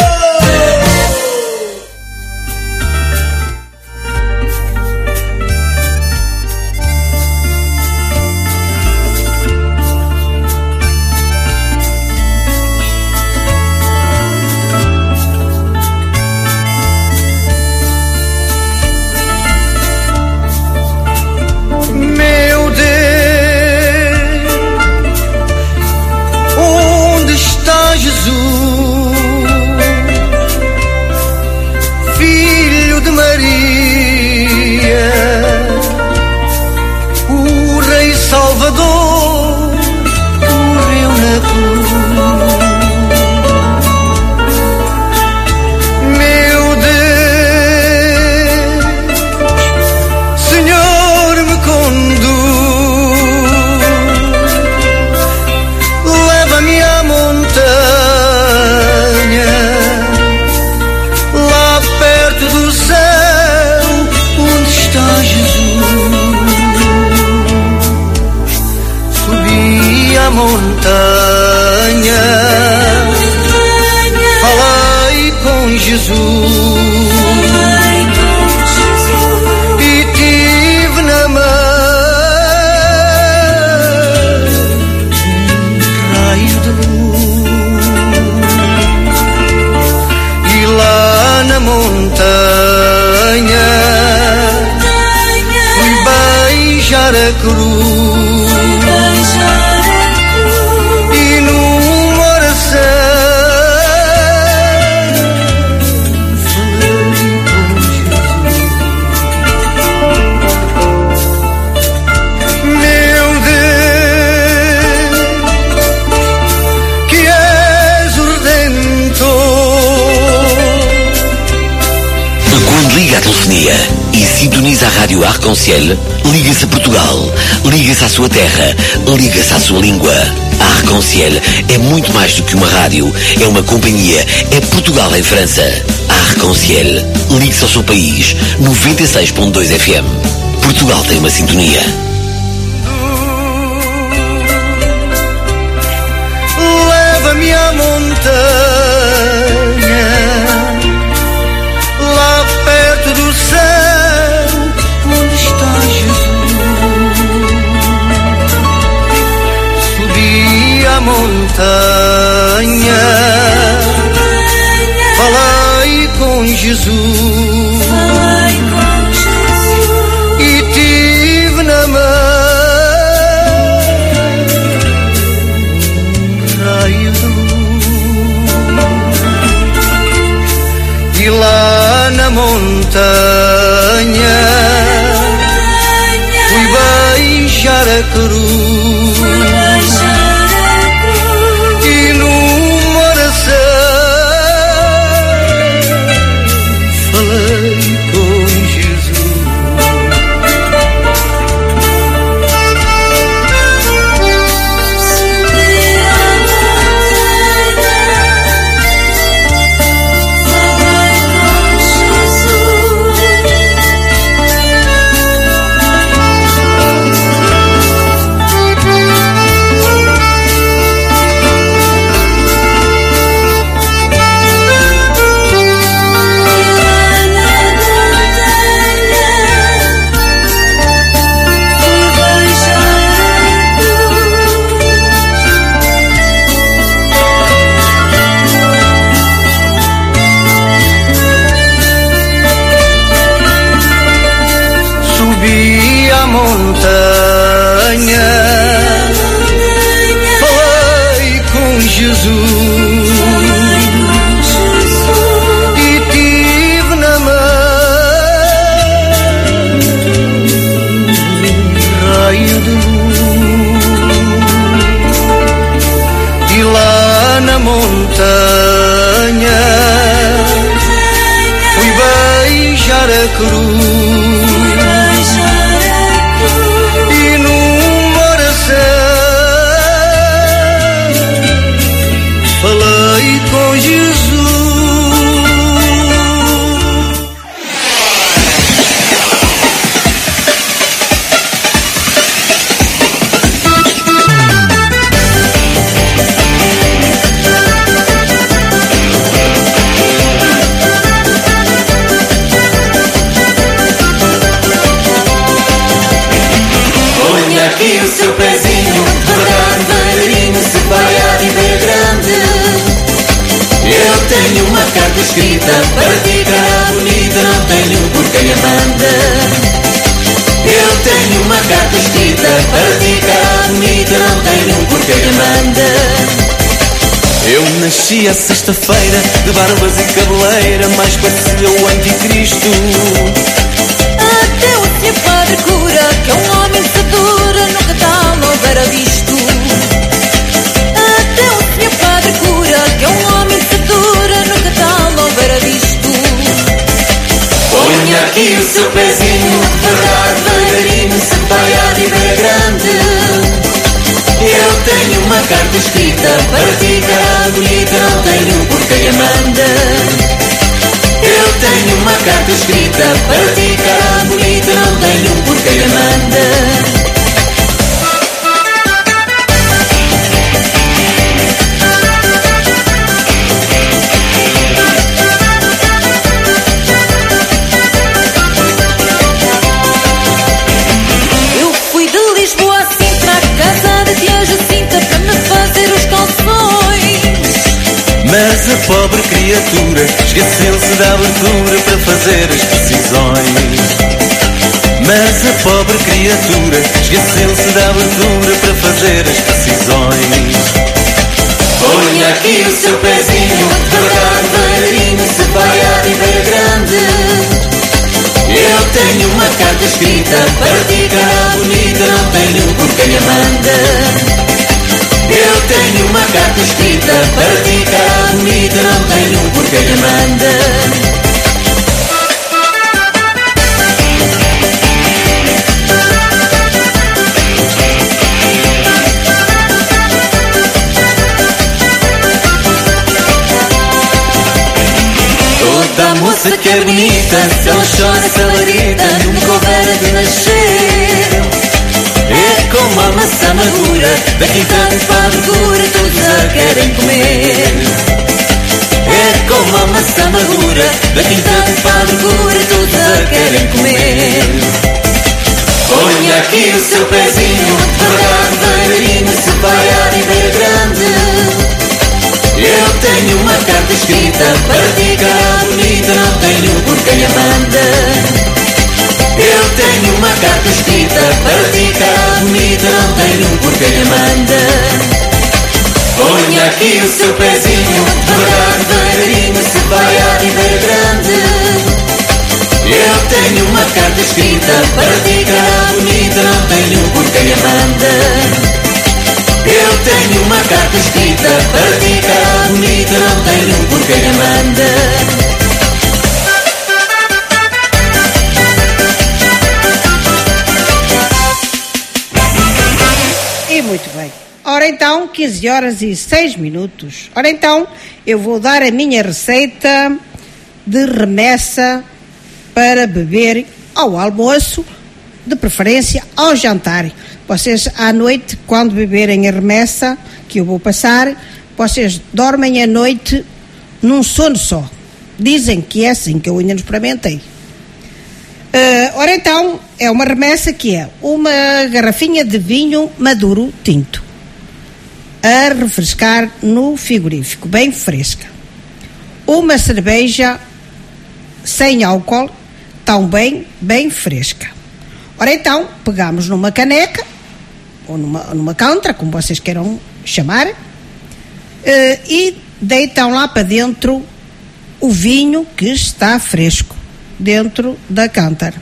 Sintoniza a Rádio Arconciel, liga-se a Portugal, liga-se à sua terra, liga-se à sua língua. A Arconciel é muito mais do que uma rádio, é uma companhia, é Portugal em França. A Arconciel, ligue-se ao seu país, noventa e seis ponto dois F M. Portugal tem uma sintonia. Leva-me à montanha, lá perto do céu, onde está Jesus. montanha, falei com Jesus, e tive na mão um raio de luz, e lá na montanha fui beijar a cruz, e numa oração falei com Jesus. Subi a montanha, falei com Jesus, e tive na mão um raio de luz, e lá na montanha fui beijar a cruz, e numa oração falei com Jesus. Ponha aqui o seu pezinho, devagar, devagarinho, separado e bem grande. Eu tenho uma carta escrita para ti, cara bonita, não tenho por quem a manda. Eu tenho uma carta escrita para ti, cara bonita, não tenho por quem a manda. Eu nasci à sexta-feira, de barbas e cabeleira, mais parecia o anticristo. Até o senhor padre cura, que é um homem que dura, nunca tal não houvera visto. Até o senhor padre cura, que é um homem que dura, nunca tal não houvera visto. Ponha aqui o seu pezinho, devagar, devagarinho, separado e bem grande. Eu tenho uma carta escrita para ti, cara bonita, não tenho por quem a manda. Eu tenho uma carta escrita para ti, cara bonita, não tenho por quem a manda. Eu fui de Lisboa a Sintra, à casa da tia Jacinta, para me fazer os calções. Mas a pobre criatura esqueceu-se da abertura para fazer as decisões. Mas a pobre criatura esqueceu-se da abertura para fazer as decisões. Ponha aqui o seu pezinho, devagar, devagarinho, separado e bem grande. Eu tenho uma carta escrita para ti, cara bonita, não tenho por quem a manda. Eu tenho uma carta escrita para ti, cara bonita, não tenho por quem a manda. Toda a moça que é bonita, se ela chora, se ela grita, nunca houvera de nascer. É como a maçã madura, da quinta de Padre Cura, todos a querem comer. É como a maçã madura, da quinta de Padre Cura, todos a querem comer. Ponha aqui o seu pezinho, devagar, devagarinho, separado e bem grande. escrita para ti, cara bonita, não tenho por quem a manda. Eu tenho uma carta escrita para ti, cara bonita, não tenho por quem a manda. Ponha aqui o seu pezinho, devagar, devagarinho, se vai à ribeira grande. Eu tenho uma carta escrita para ti, cara bonita, não tenho por quem a manda. Eu tenho uma carta escrita para ti, cara bonita, não tenho por quem a manda. E muito bem. Ora então, quinze horas e seis minutos. Ora então, eu vou dar a minha receita de remessa para beber ao almoço, de preferência ao jantar. Vocês à noite, quando beberem a remessa que eu vou passar, vocês dormem à noite num sono só. Dizem que é assim, que eu ainda não experimentei. Uh, ora então, é uma remessa que é uma garrafinha de vinho maduro tinto a refrescar no frigorífico, bem fresca. Uma cerveja sem álcool, também bem fresca. Ora então, pegamos numa caneca, ou numa, numa cantra, como vocês queiram chamar, uh, e deitam lá para dentro o vinho que está fresco, dentro da cântara.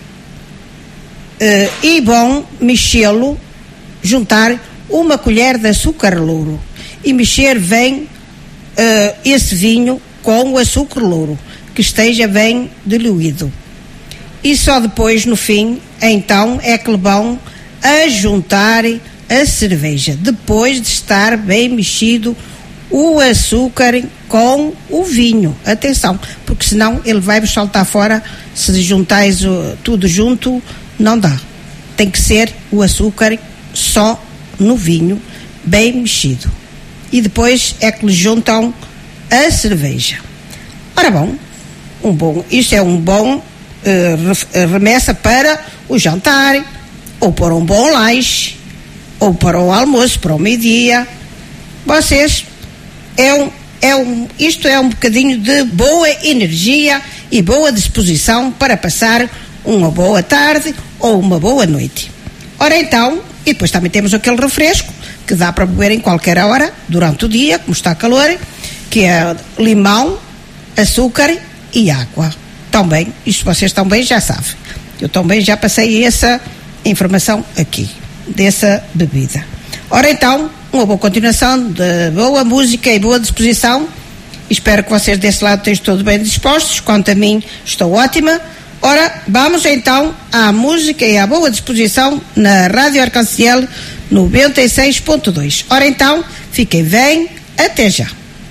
Uh, e vão mexê-lo, juntar uma colher de açúcar louro e mexer bem uh, esse vinho com o açúcar louro, que esteja bem diluído. E só depois, no fim, então, é que vão a juntar a cerveja, depois de estar bem mexido o açúcar com o vinho. Atenção, porque senão ele vai saltar fora. Se juntais uh, tudo junto, não dá. Tem que ser o açúcar só no vinho, bem mexido. E depois é que lhe juntam a cerveja. Ora bom, um bom isto é um bom uh, remessa para o jantar, ou para um bom lanche, ou para o almoço, para o meio-dia. Vocês, é um, é um, isto é um bocadinho de boa energia e boa disposição para passar uma boa tarde ou uma boa noite. Ora então, e depois também temos aquele refresco que dá para beber em qualquer hora, durante o dia, como está calor, que é limão, açúcar e água. Também, isto vocês também já sabem. Eu também já passei essa informação aqui, dessa bebida. Ora então, uma boa continuação de boa música e boa disposição. Espero que vocês desse lado estejam todos bem dispostos. Quanto a mim, estou ótima. Ora, vamos então à música e à boa disposição na Rádio Arconciel noventa e seis ponto dois. Ora então, fiquem bem, até já.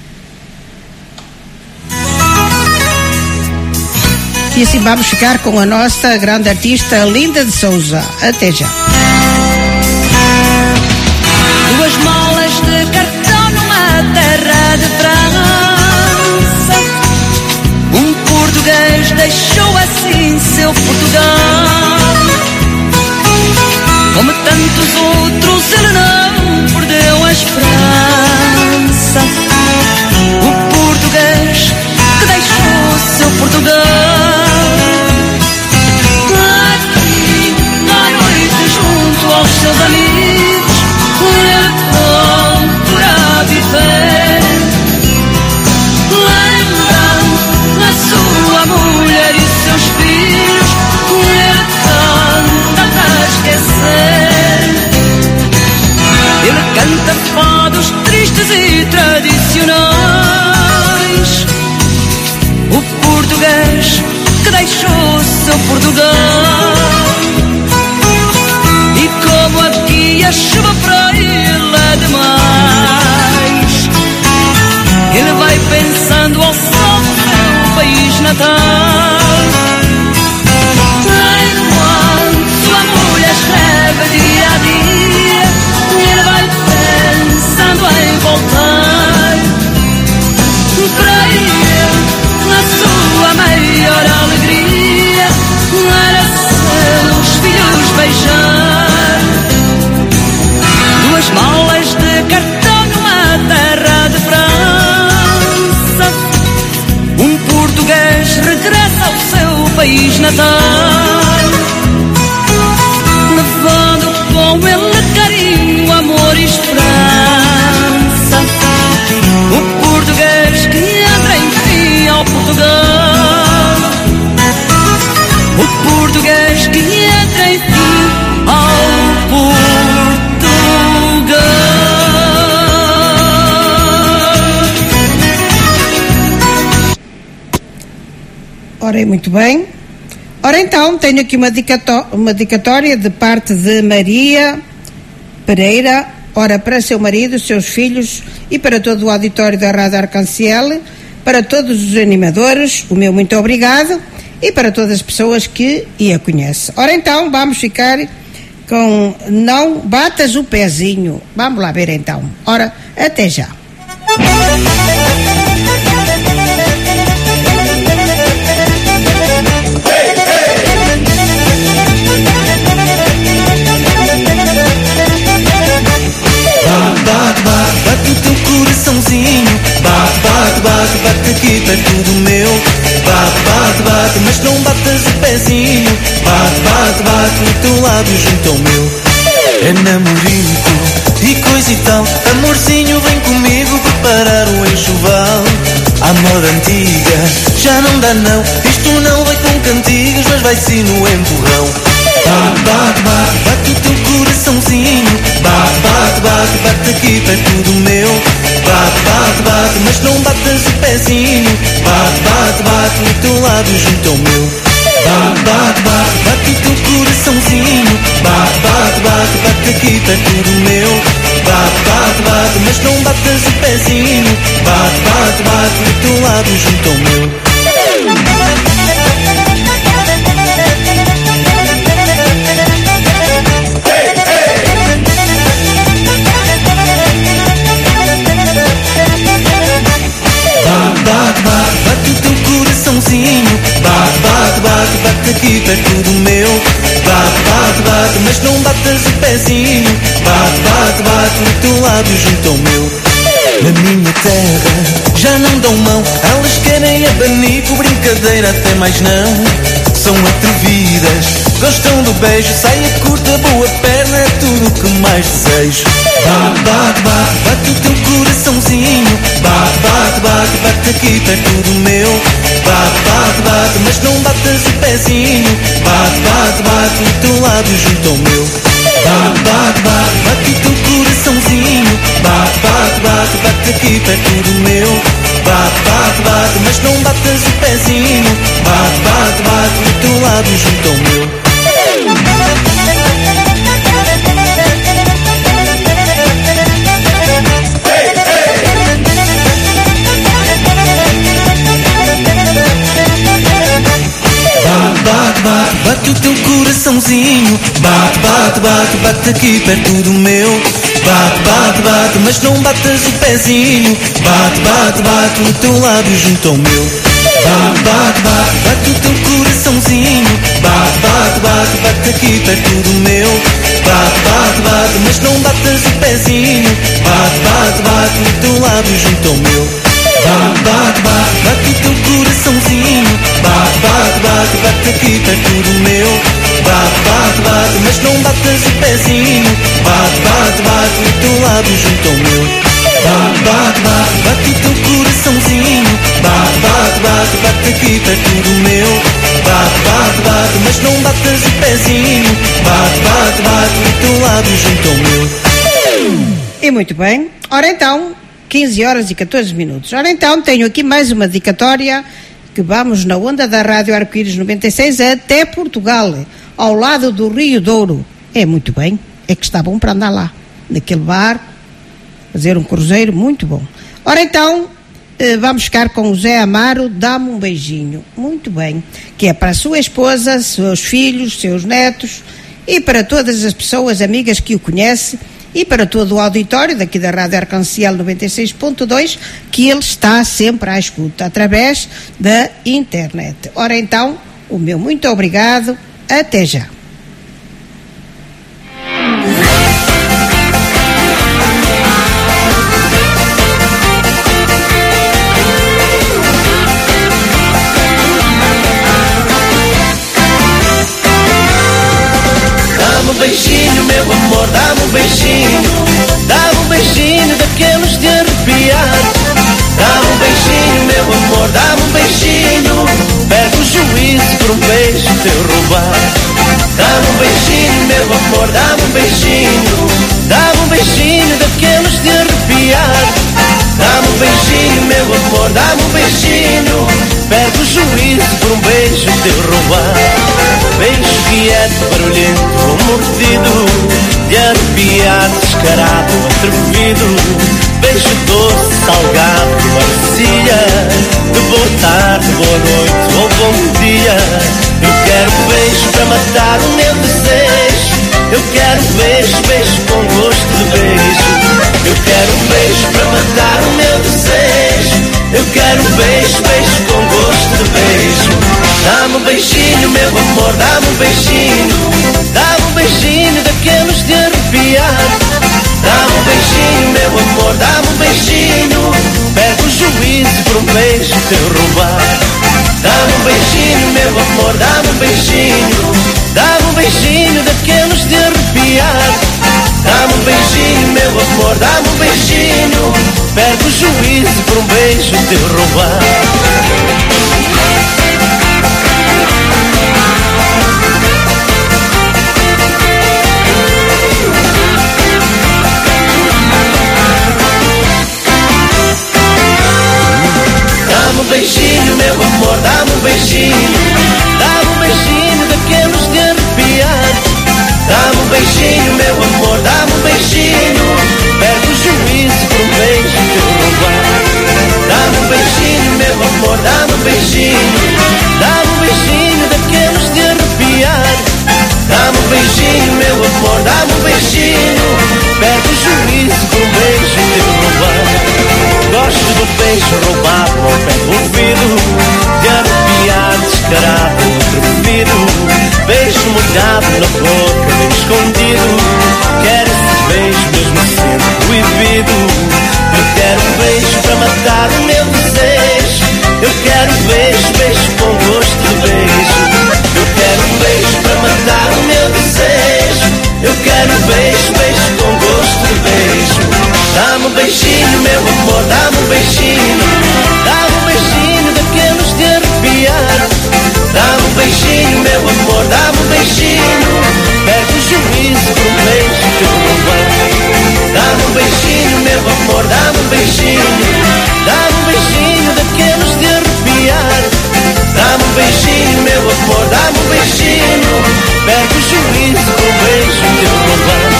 E assim vamos ficar com a nossa grande artista Linda de Souza. Até já. Duas molas de cartão numa terra de França. Um português deixou assim seu Portugal. Como tantos outros, ele não perdeu a esperança. O português que deixou seu Portugal. Aqui, à noite, junto aos seus amigos, ele procura viver. Lembrando a sua mulher e seus filhos, ele canta para esquecer. Ele canta fados tristes e tradicionais. O português que deixou seu Portugal. E como aqui a chuva para ele é demais, ele vai pensando ao sol do seu país natal. Enquanto sua mulher escreve dia a dia, ele vai pensando em voltar. Para ele, a sua maior alegria era seus filhos beijar. Duas malas de cartão país natal, levando com ele carinho, amor e esperança. O português que entra enfim ao Portugal, o português que entra enfim ao Portugal. Ora, muito bem. Ora, então, tenho aqui uma, dicató- uma dedicatória de parte de Maria Pereira, ora, para seu marido, seus filhos e para todo o auditório da Rádio Arcanciel, para todos os animadores, o meu muito obrigado, e para todas as pessoas que a conhecem. Ora, então, vamos ficar com Não Batas o Pezinho. Vamos lá ver, então. Ora, até já. Bate, bate, bate o teu coraçãozinho. Bate, bate, bate, bate aqui perto do meu. Bate, bate, bate, mas não batas o pezinho. Bate, bate, bate no teu lado junto ao meu. É namorico e coisa e tal. Amorzinho, vem comigo preparar o enxoval. À moda antiga, já não dá não. Isto não vai com cantigas, mas vai sim no empurrão. Bate, bate, bate, bate o teu coraçãozinho. Bate, bate, bate, bate aqui perto do meu. Bate, bate, bate, mas não batas o pezinho. Bate, bate, bate no teu lado junto ao meu. Bate, bate, bate, bate o teu coraçãozinho. Bate, bate, bate, bate aqui perto do meu. Bate, bate, bate, mas não batas o pezinho. Bate, bate, bate no teu lado junto ao meu. Bate, bate, bate o teu coraçãozinho. Bate, bate, bate, bate aqui perto do meu. Bate, bate, bate, mas não batas o pezinho. Bate, bate, bate no teu lado junto ao meu. Na minha terra já não dão mão. Elas querem abanico, brincadeira até mais não. São atrevidas, gostam do beijo. Saia curta, boa perna, é tudo o que mais desejo. Bate, bate, bate, bate o teu coraçãozinho. Bate, bate, bate, bate aqui perto do meu. Bate, bate, bate, mas não batas o pezinho. Bate, bate, bate no teu lado junto ao meu. Bate, bate, bate, bate o teu coraçãozinho. Bate, bate, bate, bate aqui perto do meu. Bate, bate, bate, mas não batas o pezinho. Bate, bate, bate no teu lado junto ao meu. Bate, bate, bate o teu coraçãozinho. Bate, bate, bate, bate aqui perto do meu. Bate, bate, bate, mas não batas o pezinho. Bate, bate, bate no teu lado junto ao meu. Bate, bate, bate, bate o teu coraçãozinho. Bate, bate, bate, bate aqui perto do meu. Bate, bate, bate, mas não batas o pezinho. Bate, bate, bate no teu lado junto ao meu. Bate, bate, bate, bate o teu coraçãozinho. Bate, bate, bate, bate aqui perto do meu. Bate, bate, bate, mas não batas o pezinho. Bate, bate, bate no teu lado junto ao meu. Bate, bate, bate, bate o teu coraçãozinho. Bate, bate, bate, bate aqui perto do meu. Bate, bate, bate, mas não batas o pezinho. Bate, bate, bate no teu lado junto ao meu. E muito bem. Ora então, quinze horas e catorze minutos. Ora então, tenho aqui mais uma dedicatória que vamos na onda da Rádio Arco-Íris noventa e seis até Portugal, ao lado do Rio Douro. É muito bem, é que está bom para andar lá, naquele bar, fazer um cruzeiro, muito bom. Ora então, vamos ficar com o Zé Amaro, Dá-me um Beijinho. Muito bem, que é para a sua esposa, seus filhos, seus netos e para todas as pessoas amigas que o conhecem e para todo o auditório daqui da Rádio Arcanciel noventa e seis ponto dois, que ele está sempre à escuta através da internet. Ora então, o meu muito obrigado, até já. dá-me um beijinho, dá-me um beijinho daqueles de arrepiar. Dá-me um beijinho, meu amor, dá-me um beijinho. Perde o juízo por um beijo teu roubar. Dá-me um beijinho, meu amor, dá-me um beijinho. Dá-me um beijinho daqueles de arrepiar. Dá-me um beijinho, meu amor, dá-me um beijinho. Perde o juízo por um beijo teu roubar. Beijo quieto, barulhento ou mordido, de arrepiar, descarado, atrevido. Beijo doce, salgado, marcia, de boa tarde, boa noite ou bom dia. Eu quero beijo para matar o meu desejo. Eu quero beijo, beijo com gosto de beijo. Eu quero beijo para matar o meu desejo. Eu quero beijo, beijo com gosto de beijo. Dá-me um beijinho, meu amor, dá-me um beijinho. Dá-me um beijinho daqueles de arrepiar. Dá-me um beijinho, meu amor, dá-me um beijinho. Perde o juízo por um beijo teu roubar. Dá-me um beijinho, meu amor, dá-me um beijinho. Dá-me um beijinho daqueles de arrepiar. Dá-me um beijinho, meu amor, dá-me um beijinho. Perde o juízo por um beijo teu roubar. Dá-me um beijinho, meu amor, dá-me um beijinho. Dá-me um beijinho daqueles de arrepiar. Dá-me um beijinho, meu amor, dá-me um beijinho. Perde o juízo por um beijo teu roubar. Dá-me um beijinho, meu amor, dá-me um beijinho. Dá-me um beijinho daqueles de arrepiar. Dá-me um beijinho, meu amor, dá-me um beijinho. Perde o juízo por um beijo teu roubar. Gosto do beijo roubado ao pé do ouvido, de arrepiar, descarado, atrevido. Beijo molhado na boca, bem escondido. Quero esse beijo mesmo sendo proibido. Eu quero um beijo para matar o meu desejo. Eu quero um beijo, beijo com gosto de beijo. Eu quero um beijo para matar o meu desejo. Eu quero um beijo, beijo com gosto de beijo. Dá-me um beijinho, meu amor, dá-me um beijinho. Dá-me um beijinho daqueles de arrepiar. Dá-me um beijinho, meu amor, dá-me um beijinho. Perde o juízo por um beijo teu roubar. Dá-me um beijinho, meu amor, dá-me um beijinho. Dá-me um beijinho daqueles de arrepiar. Dá-me um beijinho, meu amor, dá-me um beijinho. Perde o juízo por um beijo teu roubar.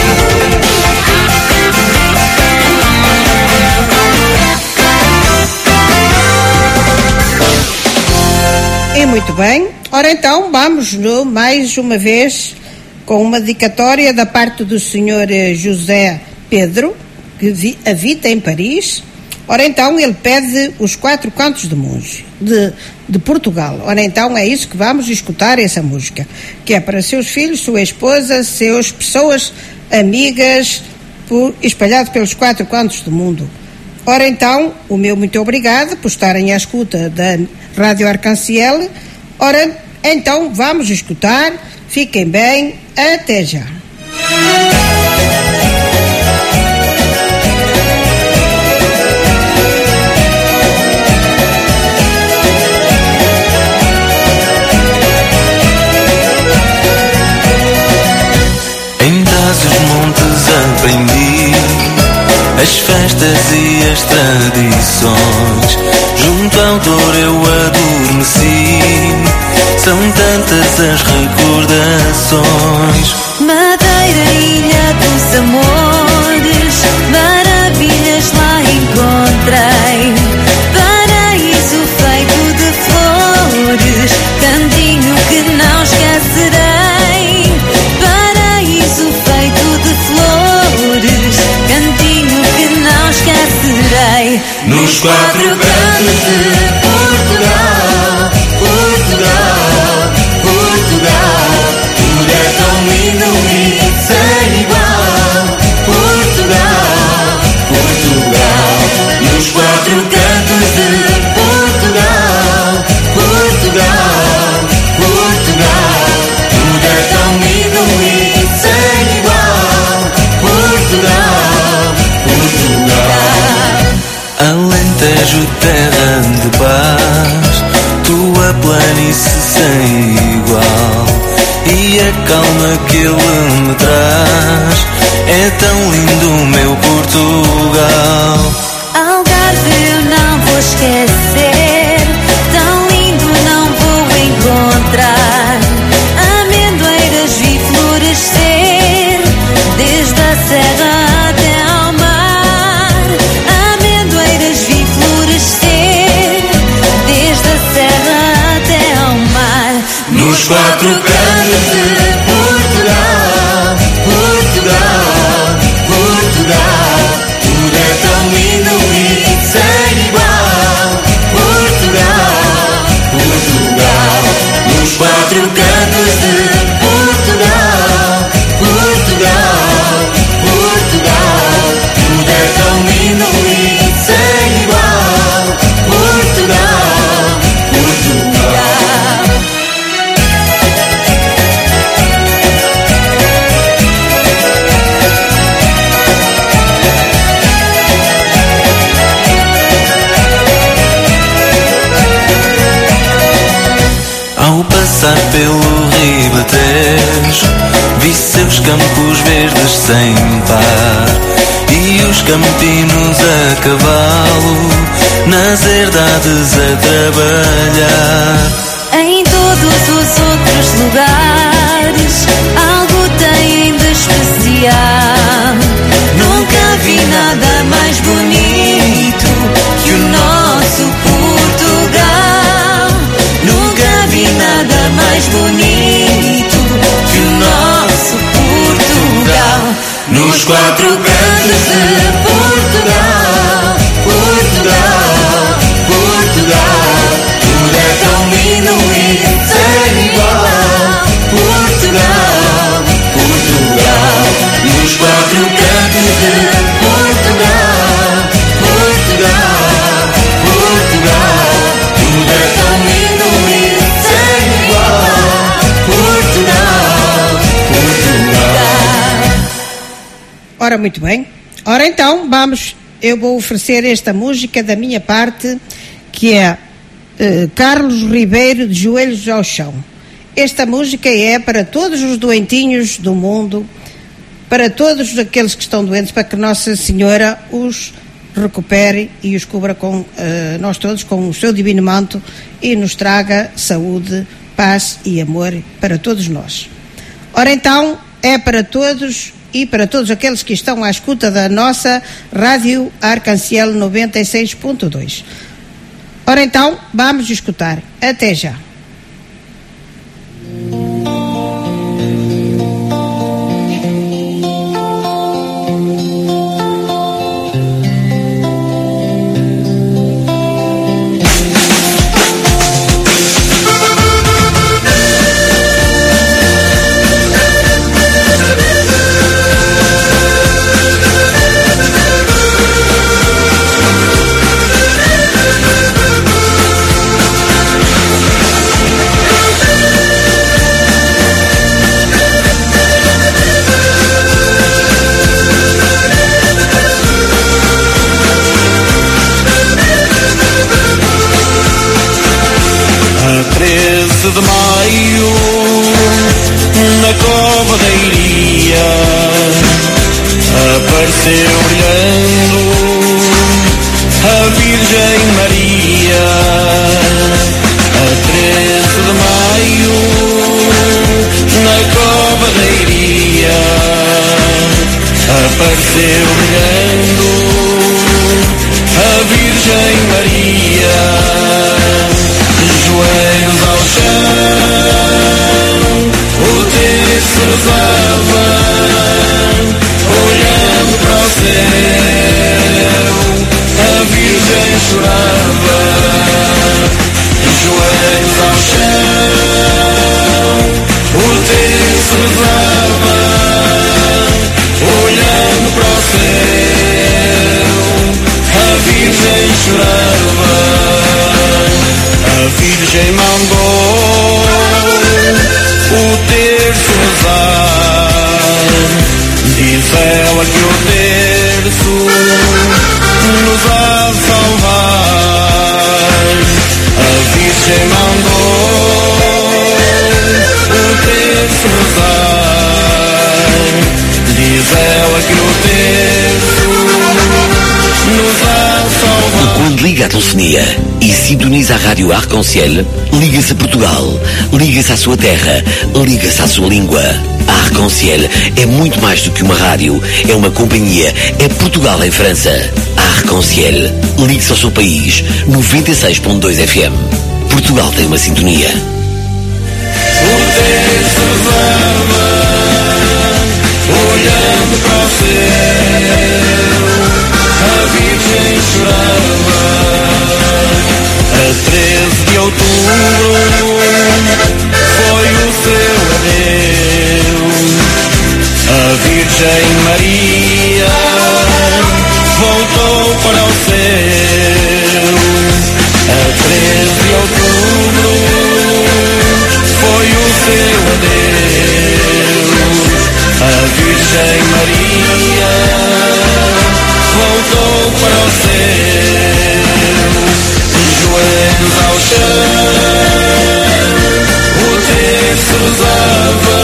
E muito bem, ora então vamos no, mais uma vez com uma dedicatória da parte do senhor José Pedro, que vi, habita em Paris. Ora então ele pede os quatro cantos de monge de, de Portugal. Ora então é isso que vamos escutar, essa música, que é para seus filhos, sua esposa, seus pessoas amigas, por, espalhado pelos quatro cantos do mundo. Ora então, o meu muito obrigado por estarem à escuta da Rádio Arconciel. Ora, então vamos escutar. Fiquem bem, até já. Em Trás-os-Montes aprendi as festas e as tradições. Junto ao Douro eu adormeci. São tantas as recordações. Madeira, ilha dos amores, maravilhas lá encontrei. Paraíso feito de flores, cantinho que não esquecerei. Paraíso feito de flores, cantinho que não esquecerei. Nos quatro cantos de Portugal, Portugal, Portugal, tudo é tão lindo e sem igual. Portugal, Portugal, nos quatro cantos de Portugal, Portugal, Portugal, tudo é tão lindo e sem igual. vejo terra de paz, tua planície sem igual, e a calma que ele me traz. É tão lindo o meu Portugal. Algarve eu não vou esquecer, tão lindo não vou encontrar. Amendoeiras vi florescer, desde a serra até ao mar. Amendoeiras vi florescer, desde a serra até ao mar. Nos quatro cantos de Portugal, Portugal, Portugal, tudo é tão lindo e sem igual. Portugal, Portugal, nos quatro cantos de Portugal, Portugal, Portugal, tudo é tão lindo e sem igual. Portugal, Portugal. Ao passar pelo Ribatejo, vi seus campos verdes sem par, e os campinos a cavalo, nas herdades a trabalhar. Em todos os outros lugares, algo têm de especial. Nunca vi nada mais bonito que o nosso Portugal. Nunca vi nada mais bonito que o nosso Portugal. Nos quatro cantos de Portugal, Portugal, Portugal, tudo é tão lindo e sem igual. Portugal, Portugal, nos quatro cantos de Portugal, Portugal, Portugal, tudo é tão lindo e sem igual. Portugal, Portugal. Ora, muito bem. Ora, então, vamos, eu vou oferecer esta música da minha parte, que é uh, Carlos Ribeiro, de Joelhos ao Chão. Esta música é para todos os doentinhos do mundo, para todos aqueles que estão doentes, para que Nossa Senhora os recupere e os cubra com uh, nós todos com o seu divino manto e nos traga saúde, paz e amor para todos nós. Ora, então, é para todos e para todos aqueles que estão à escuta da nossa Rádio Arcanciel noventa e seis ponto dois. Ora, então, vamos escutar. Até já. De maio, na cova da Iria, apareceu brilhando a Virgem Maria. A treze de maio, na cova da Iria, apareceu brilhando a Virgem Maria. Joelhos ao chão, o terço rezava, olhando para o céu, a Virgem chorava. Joelhos ao chão, o terço rezava, olhando para o céu, a Virgem chorava. A Virgem mandou o terço rezar, diz ela que o terço nos há de salvar. Virgem mandou o terço rezar. Diz ela que o terço nos há salvar. Quando liga a telefonia e sintoniza a rádio Arc-en-Ciel, liga-se a Portugal, liga-se à sua terra, liga-se à sua língua. A Arc-en-Ciel é muito mais do que uma rádio, é uma companhia, é Portugal em França. A Arc-en-Ciel, ligue-se ao seu país, noventa e seis ponto dois F M. Portugal tem uma sintonia. O terço rezava, olhando para o céu, a Virgem chorava. A treze de outubro foi o seu adeus. A Virgem Maria voltou para o céu. A treze de outubro foi o seu adeus. A Virgem Maria voltou para o céu. Joelhos ao chão, o terço rezava,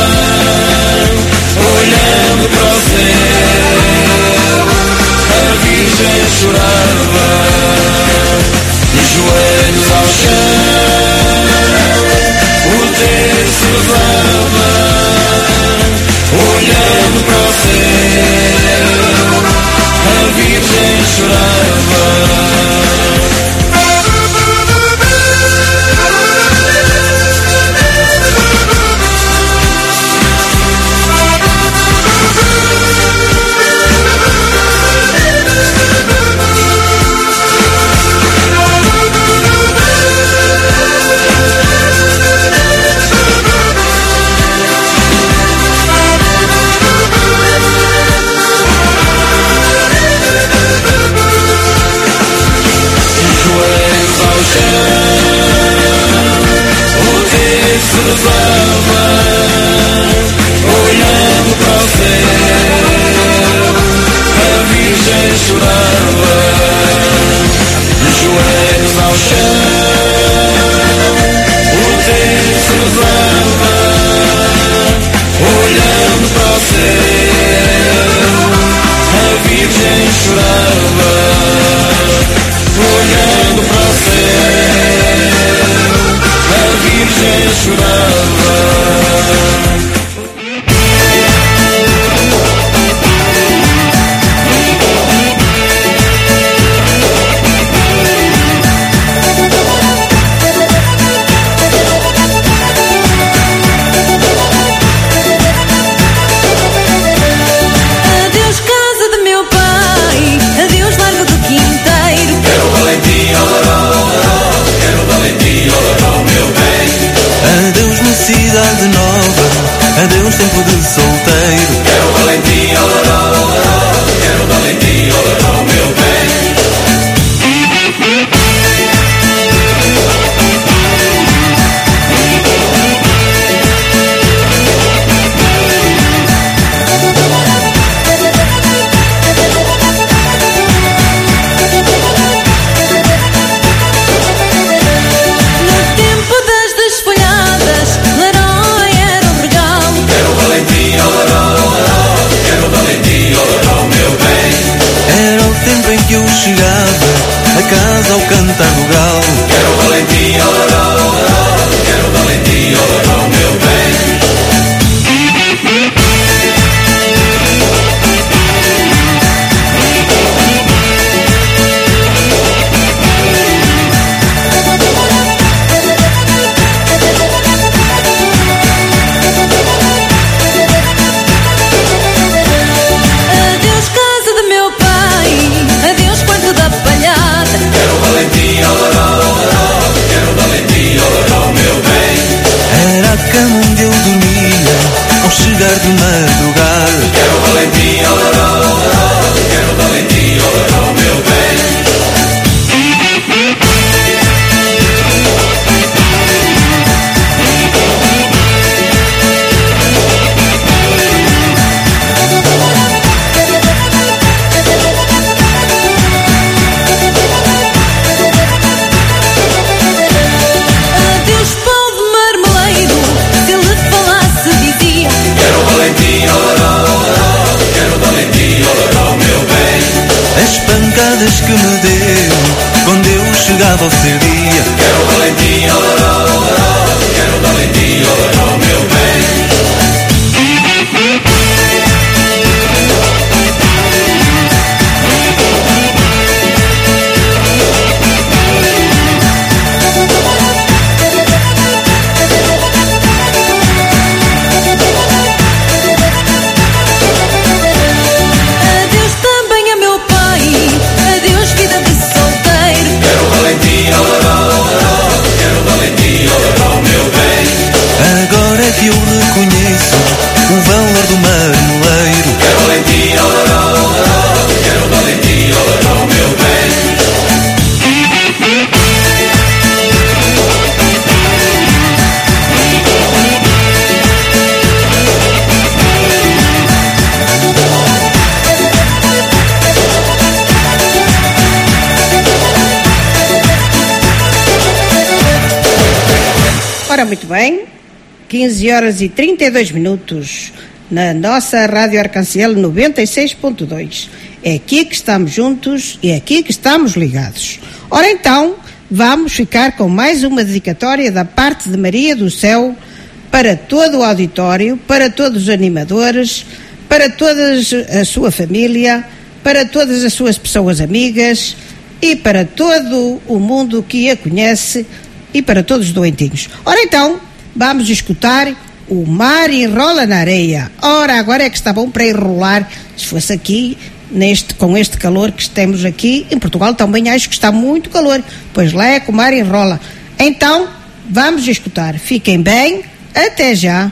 olhando para o céu, a Virgem chorava. Joelhos ao chão, o terço rezava, olhando para o céu, a Virgem chorava. Rezava, olhando para o céu, a Virgem chorava. Joelhos ao chão, o terço rezava, olhando para o céu, a Virgem chorava. Olhando para o céu, a Virgem chorava. Adeus casa de meu pai, adeus largo do quinteiro. Quero Valentim, oloró, oloró, quero Valentim, oloró, meu bem. Adeus mocidade nova, adeus tempo de solteiro. Quero Valentim, oloró, oloró, quero Valentim, oloró, meu bem. No tempo das desfolhadas, Leroy era um regalo. Quero Valentim, oloró, oloró, quero Valentim, oloró, meu bem. Era o tempo em que eu chegava a casa ao cantar do galo. Quero Valentim, oloró, oloró, quero Valentim, oloró, meu bem. Adeus casa de meu pai, adeus quarto da palhada. Quero Valentim, oloró, oloró, quero Valentim, muito bem, quinze horas e trinta e dois minutos na nossa Rádio Arconciel noventa e seis ponto dois. É aqui que estamos juntos e é aqui que estamos ligados. Ora então, vamos ficar com mais uma dedicatória da parte de Maria do Céu para todo o auditório, para todos os animadores, para toda a sua família, para todas as suas pessoas amigas e para todo o mundo que a conhece e para todos os doentinhos. Ora então, vamos escutar O Mar Enrola na Areia. Ora, agora é que está bom para enrolar, se fosse aqui, neste, com este calor que temos aqui, em Portugal também acho que está muito calor, pois lá é que o mar enrola. Então, vamos escutar. Fiquem bem, até já.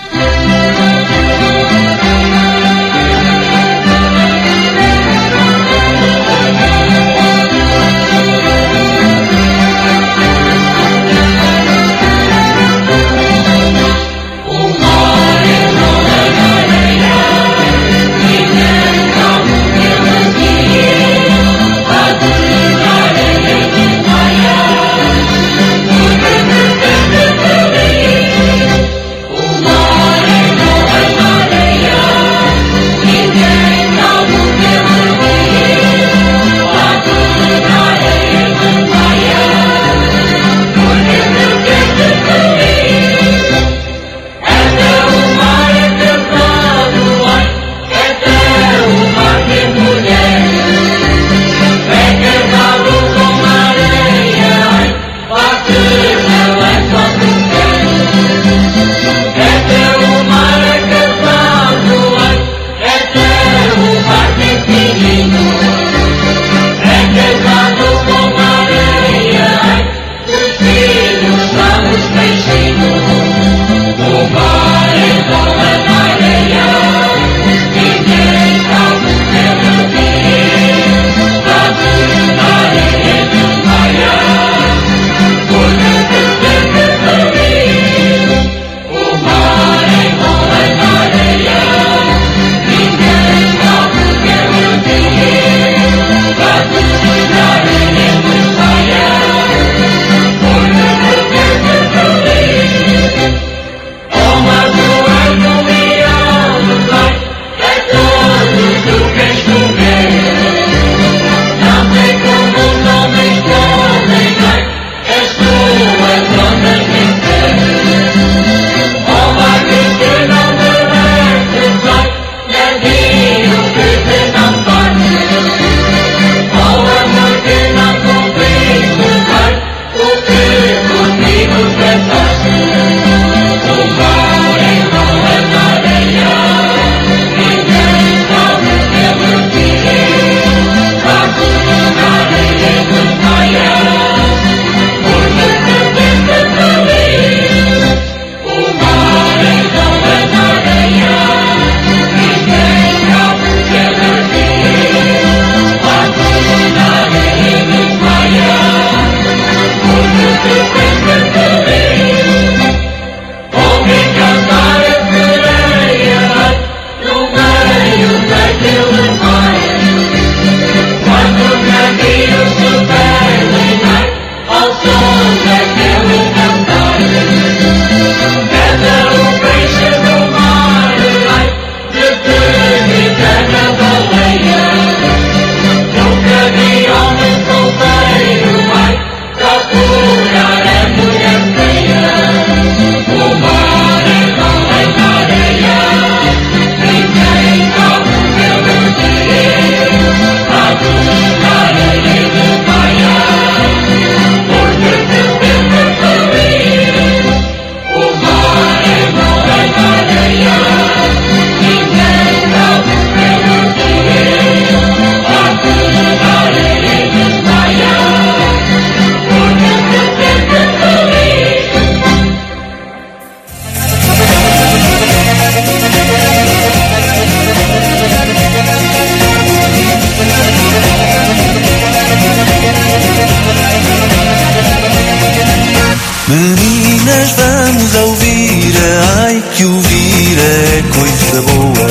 Meninas, vamos ouvir, ai que ouvir é coisa boa.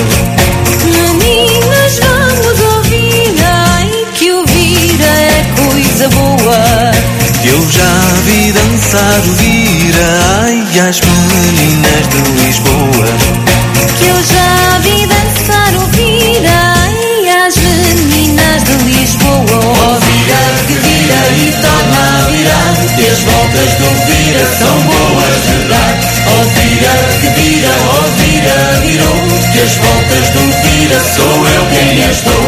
Meninas, vamos ouvir, ai que ouvir é coisa boa. Eu já vi dançar o vira, ai, ai, às meninas de Lisboa, que eu já vi dançar o vira e às meninas de Lisboa. Ó vira que vira e torna a virar, que as voltas do vira são boas de dar. Ó vira que vira, ó vira virou, que as voltas do vira sou eu quem as dou.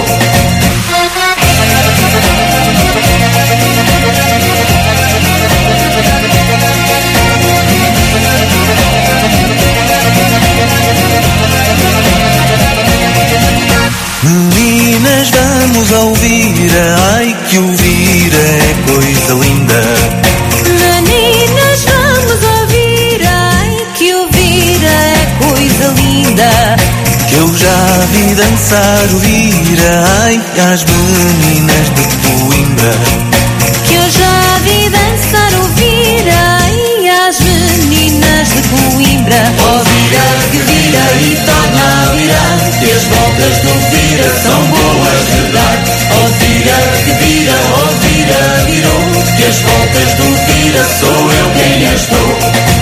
Meninas, vamos ouvir, ai que o vira é coisa linda. Meninas, vamos ouvir, ai que o vira é coisa linda. Que eu já vi dançar o vira, ai às meninas de Coimbra. Que eu já vi dançar o vira e às meninas de Coimbra. Ó vira que vira e torna a virar, que as voltas do vira são boas de dar. Ó vira que vira, ó vira virou, que as voltas do vira sou eu quem as dou.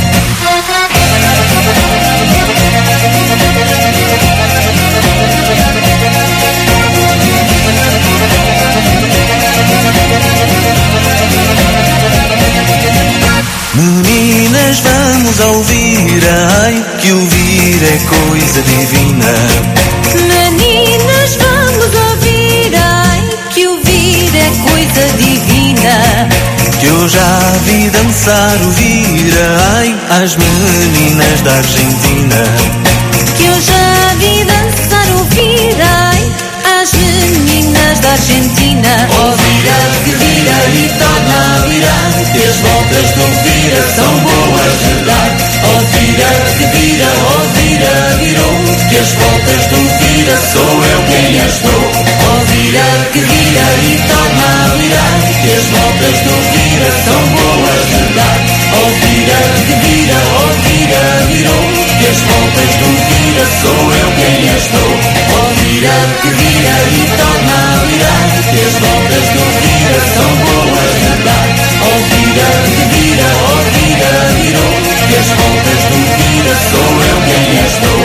Meninas, vamos ouvir, ai que ouvir é coisa divina. Meninas, vamos ouvir, ai que ouvir é coisa divina. Que eu já vi dançar o vira, ai às meninas da Argentina. Que eu já vi dançar o vira, ai às meninas da Argentina. Ó vira que vira e torna a virar, que as voltas do vira são boas de dar. Ó vira que vira, ó vira virou, que as voltas do vira sou eu quem as dou. Ó vira que vira e torna a virar, que as voltas do vira são boas de dar. Ó vira que vira, ó vira virou, que as voltas do vira sou eu quem as dou. Ó vira que vira e torna a virar, que as voltas do vira são boas de dar. Ó vira que vira, ó vira virou, que as voltas do vira sou eu quem as dou.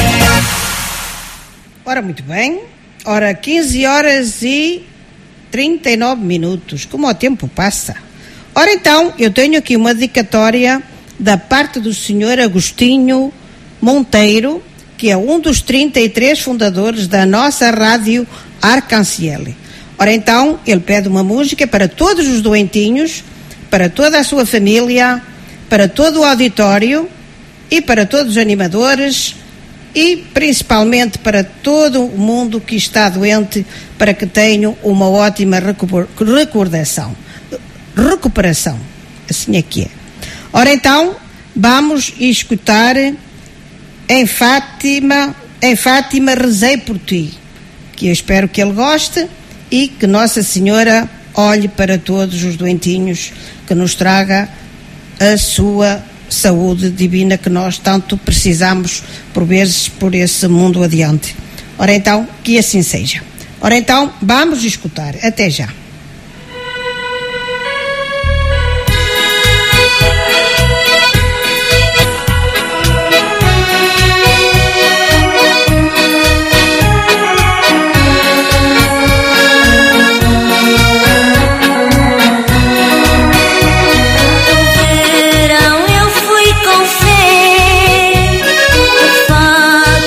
Ora, muito bem. Ora, quinze horas e trinta e nove minutos. Como o tempo passa. Ora, então, eu tenho aqui uma dedicatória da parte do senhor Agostinho Monteiro, que é um dos trinta e três fundadores da nossa rádio Arcanciel. Ora, então, ele pede uma música para todos os doentinhos, para toda a sua família, para todo o auditório e para todos os animadores e principalmente para todo o mundo que está doente, para que tenham uma ótima recordação, recuperação, assim é que é. Ora, então, vamos escutar Em Fátima, em Fátima rezei por ti, que eu espero que ele goste e que Nossa Senhora olhe para todos os doentinhos, que nos traga a sua saúde divina que nós tanto precisamos por vezes por esse mundo adiante. Ora então, que assim seja. Ora então, vamos escutar. Até já.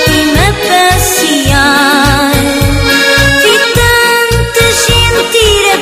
Tira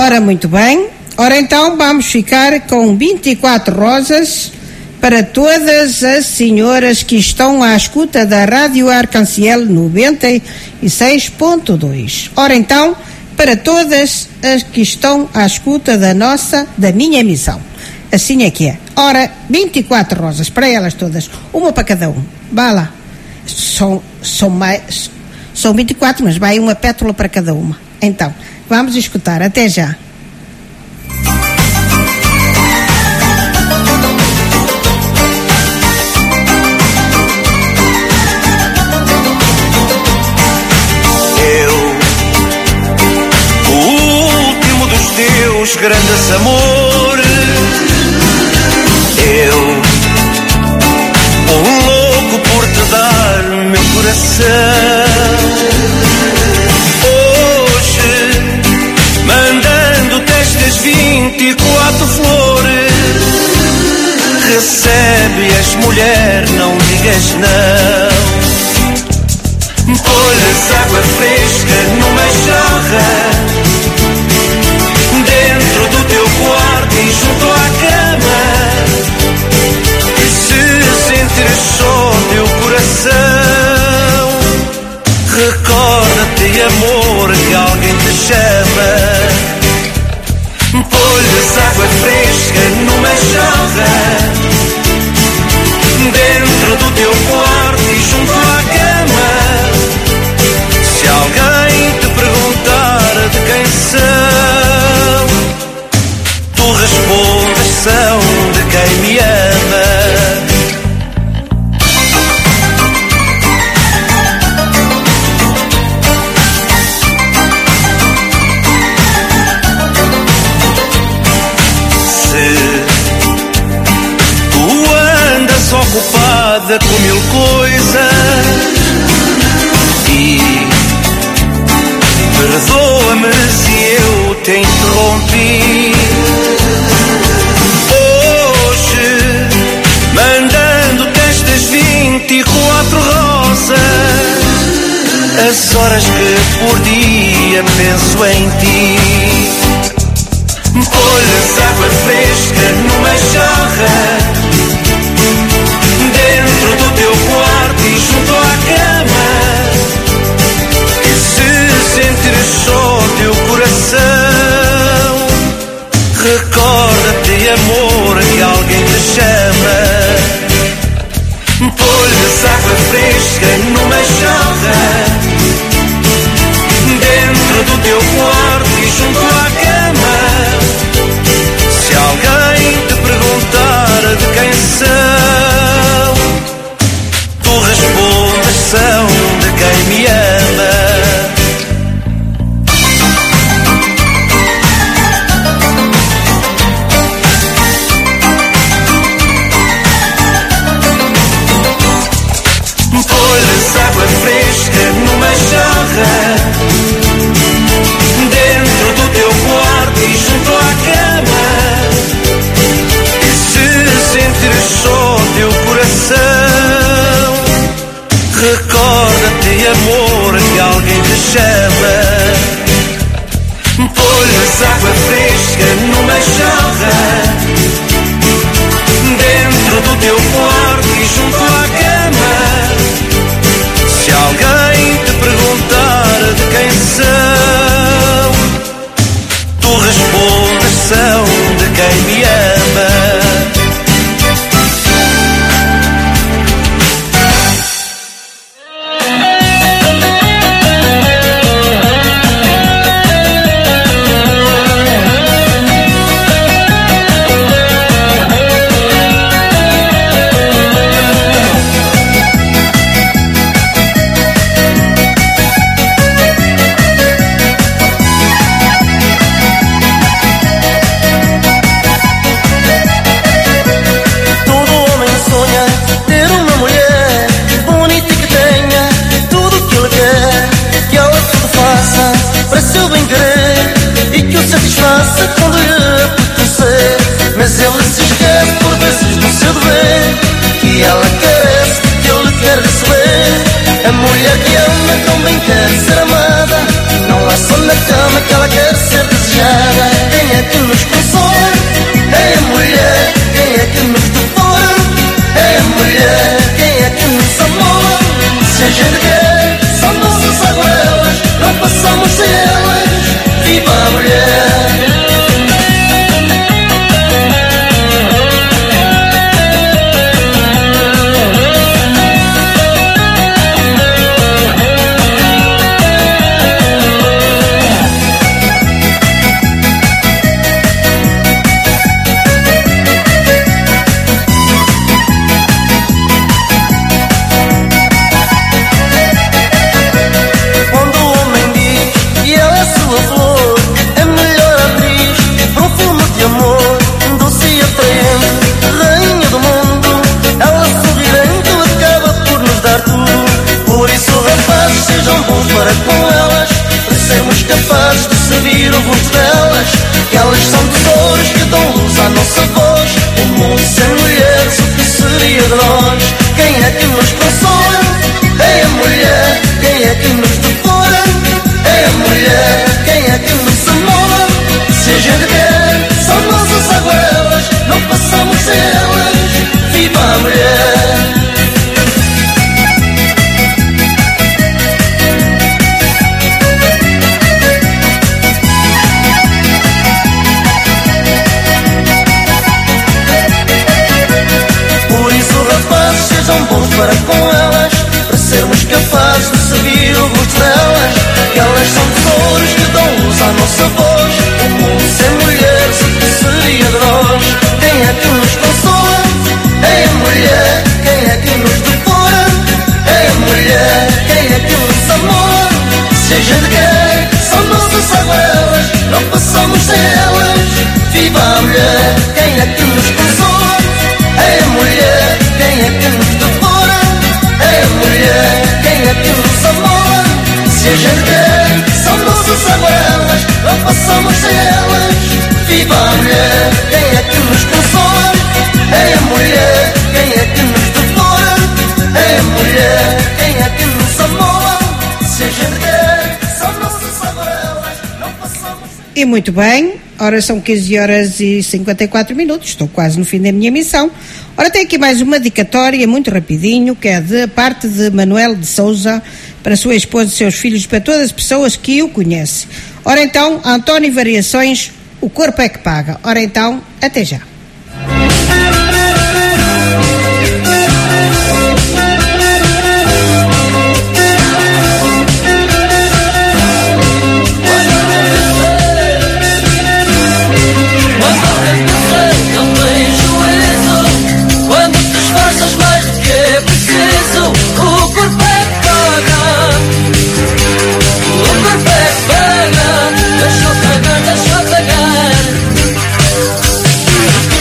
Ora, muito bem. Ora, então vamos ficar com vinte e quatro rosas para todas as senhoras que estão à escuta da Rádio Arconciel noventa e seis ponto dois. Ora, então, para todas as que estão à escuta da nossa, da minha emissão. Assim é que é. Ora, vinte e quatro rosas para elas todas, uma para cada um. Vá lá. São, são, mais, são vinte e quatro, mas vai uma pétala para cada uma. Então, vamos escutar. Até já. Teus grandes amores, eu, um louco por te dar meu coração. Hoje, mandando-te estas vinte e quatro flores, recebe-as, mulher, não digas não. Põe-lhes água fresca numa jarra, dentro do teu quarto e junto à cama. E se sentires só teu coração, recorda-te, amor, que alguém te chama. Põe-lhes água fresca numa jarra, dentro do teu quarto e junto à cama. Se alguém te perguntar de quem são, tu respondes, são de quem me ama. Se tu andas ocupada com mil coisas, e perdoa-me se eu te interrompi, hoje, mandando-te estas vinte e quatro rosas, as horas que por dia penso em ti. Põe-lhes água fresca numa jarra, dentro do teu quarto e junto à cama. E se sentires só teu coração, recorda-te, amor, que alguém te chama. Põe-lhes água fresca numa jarra, dentro do teu quarto e junto à cama. Se alguém te perguntar de quem são, tu respondes, são de quem me ama. Põe-lhes água fresca numa jarra, dentro do teu quarto e junto à cama. E se sentires só teu coração, recorda-te, amor, que alguém te chama. Põe-lhes água fresca numa jarra, dentro do teu quarto e junto à cama. Se alguém te perguntar de quem são, tu respondes, são de quem me ama. Satisfaça quando lhe apetecer, mas ele se esquece por vezes do seu dever, que ela carece, que ele quer receber. A mulher que ama também quer ser amada, não há só na cama que ela quer ser desejada. sua flor, a melhor atriz, perfume de amor, doce e atraente, rainha do mundo. Ela sorridente acaba por nos dar tudo. Por isso, rapazes, sejam bons para com elas, para sermos capazes de servir o rosto delas. Que elas são tesouros que dão luz à nossa voz. O mundo sem mulheres, o que seria de nós? Quem é que nos consola? É a mulher. Quem é que nos devora? É a mulher. Quem é que nos amora? Se a gente quer, são nossas aguelas, não passamos sem elas. Viva a mulher! Sejam bons para com elas, para sermos capazes de servir o rosto delas. Que elas são tesouros que dão luz à nossa voz. O mundo sem mulheres, o que seria de nós? Quem é que nos consola? É a mulher. Quem é que nos devora? É a mulher. Quem é que nos amora? Se a gente quer, são nossas aguelas, não passamos sem elas. Viva a mulher. Quem é que nos consola? É a mulher. Quem é que nos devora? É a mulher. Quem é que nos amora? Se a gente quer, são nossas abuelas, não passamos sem elas. Viva a mulher. Quem é que nos consola? É a mulher. Quem é que nos devora? É a mulher. Quem é que nos amora? Se a gente quer, são nossas abuelas, não passamos sem... E muito bem, ora são quinze horas e cinquenta e quatro minutos, estou quase no fim da minha missão. Ora, tem aqui mais uma dedicatória, muito rapidinho, que é de parte de Manuel de Souza, para a sua esposa e seus filhos, para todas as pessoas que o conhecem. Ora então, António Variações, o corpo é que paga. Ora então, até já. Deixa eu pagar, deixa eu pagar.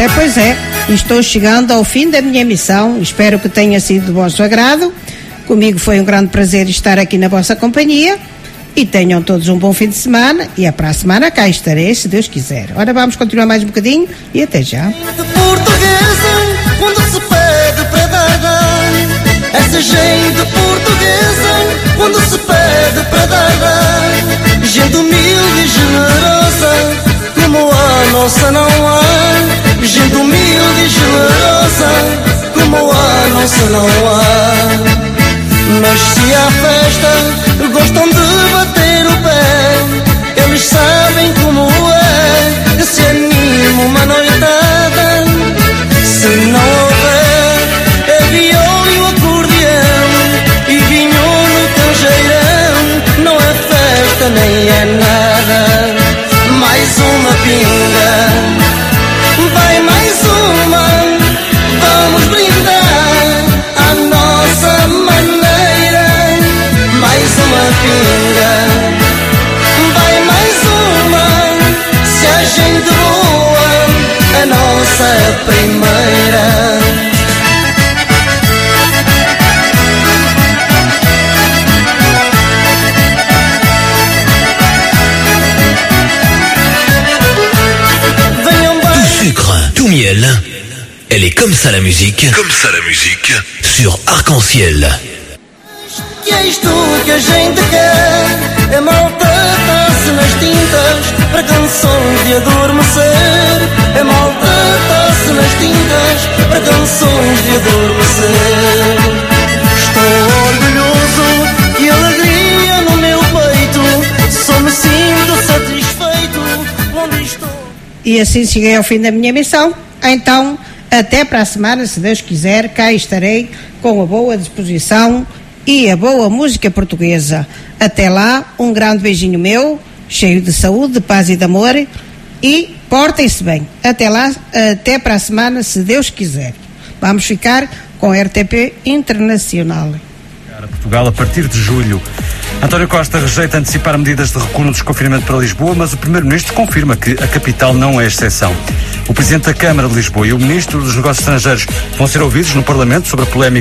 é, pois é. Estou chegando ao fim da minha missão. Espero que tenha sido do vosso agrado. Comigo foi um grande prazer estar aqui na vossa companhia. E tenham todos um bom fim de semana. E para a semana cá estarei, se Deus quiser. Ora, vamos continuar mais um bocadinho e até já. Portuguesa, quando se pede para dar, essa gente portuguesa, quando se pede para dar, gente humilde e generosa, como a nossa não há. Gente humilde e generosa, como a nossa não há. Mas se há festa, gostam de bater o pé. Eles sabem como é, que se anima uma noitada. Se não houver, é viola e o acordeão, e vinho no canjeirão. Não é festa nem é nada. Mais uma pinga, vai mais uma. Vamos brindar a nossa maneira. Mais uma pinga, vai mais uma. Se a gente boa, a nossa primeira. Tout sucre, tout miel. Elle est comme ça la musique. Comme ça la musique. Sur Arc-en-Ciel. Que é isto que a gente quer? É maltratar-se nas tintas para canções de adormecer. É maltratar-se nas tintas para canções de adormecer. Estou orgulhoso e alegria no meu peito. Só me sinto satisfeito onde estou. E assim cheguei ao fim da minha missão. Então, até para a semana, se Deus quiser, cá estarei com a boa disposição e a boa música portuguesa. Até lá, um grande beijinho meu, cheio de saúde, de paz e de amor, e portem-se bem. Até lá, até para a semana, se Deus quiser. Vamos ficar com a R T P Internacional. Portugal a partir de julho. António Costa rejeita antecipar medidas de recuo no desconfinamento para Lisboa, mas o Primeiro-Ministro confirma que a capital não é exceção. O Presidente da Câmara de Lisboa e o Ministro dos Negócios Estrangeiros vão ser ouvidos no Parlamento sobre a polémica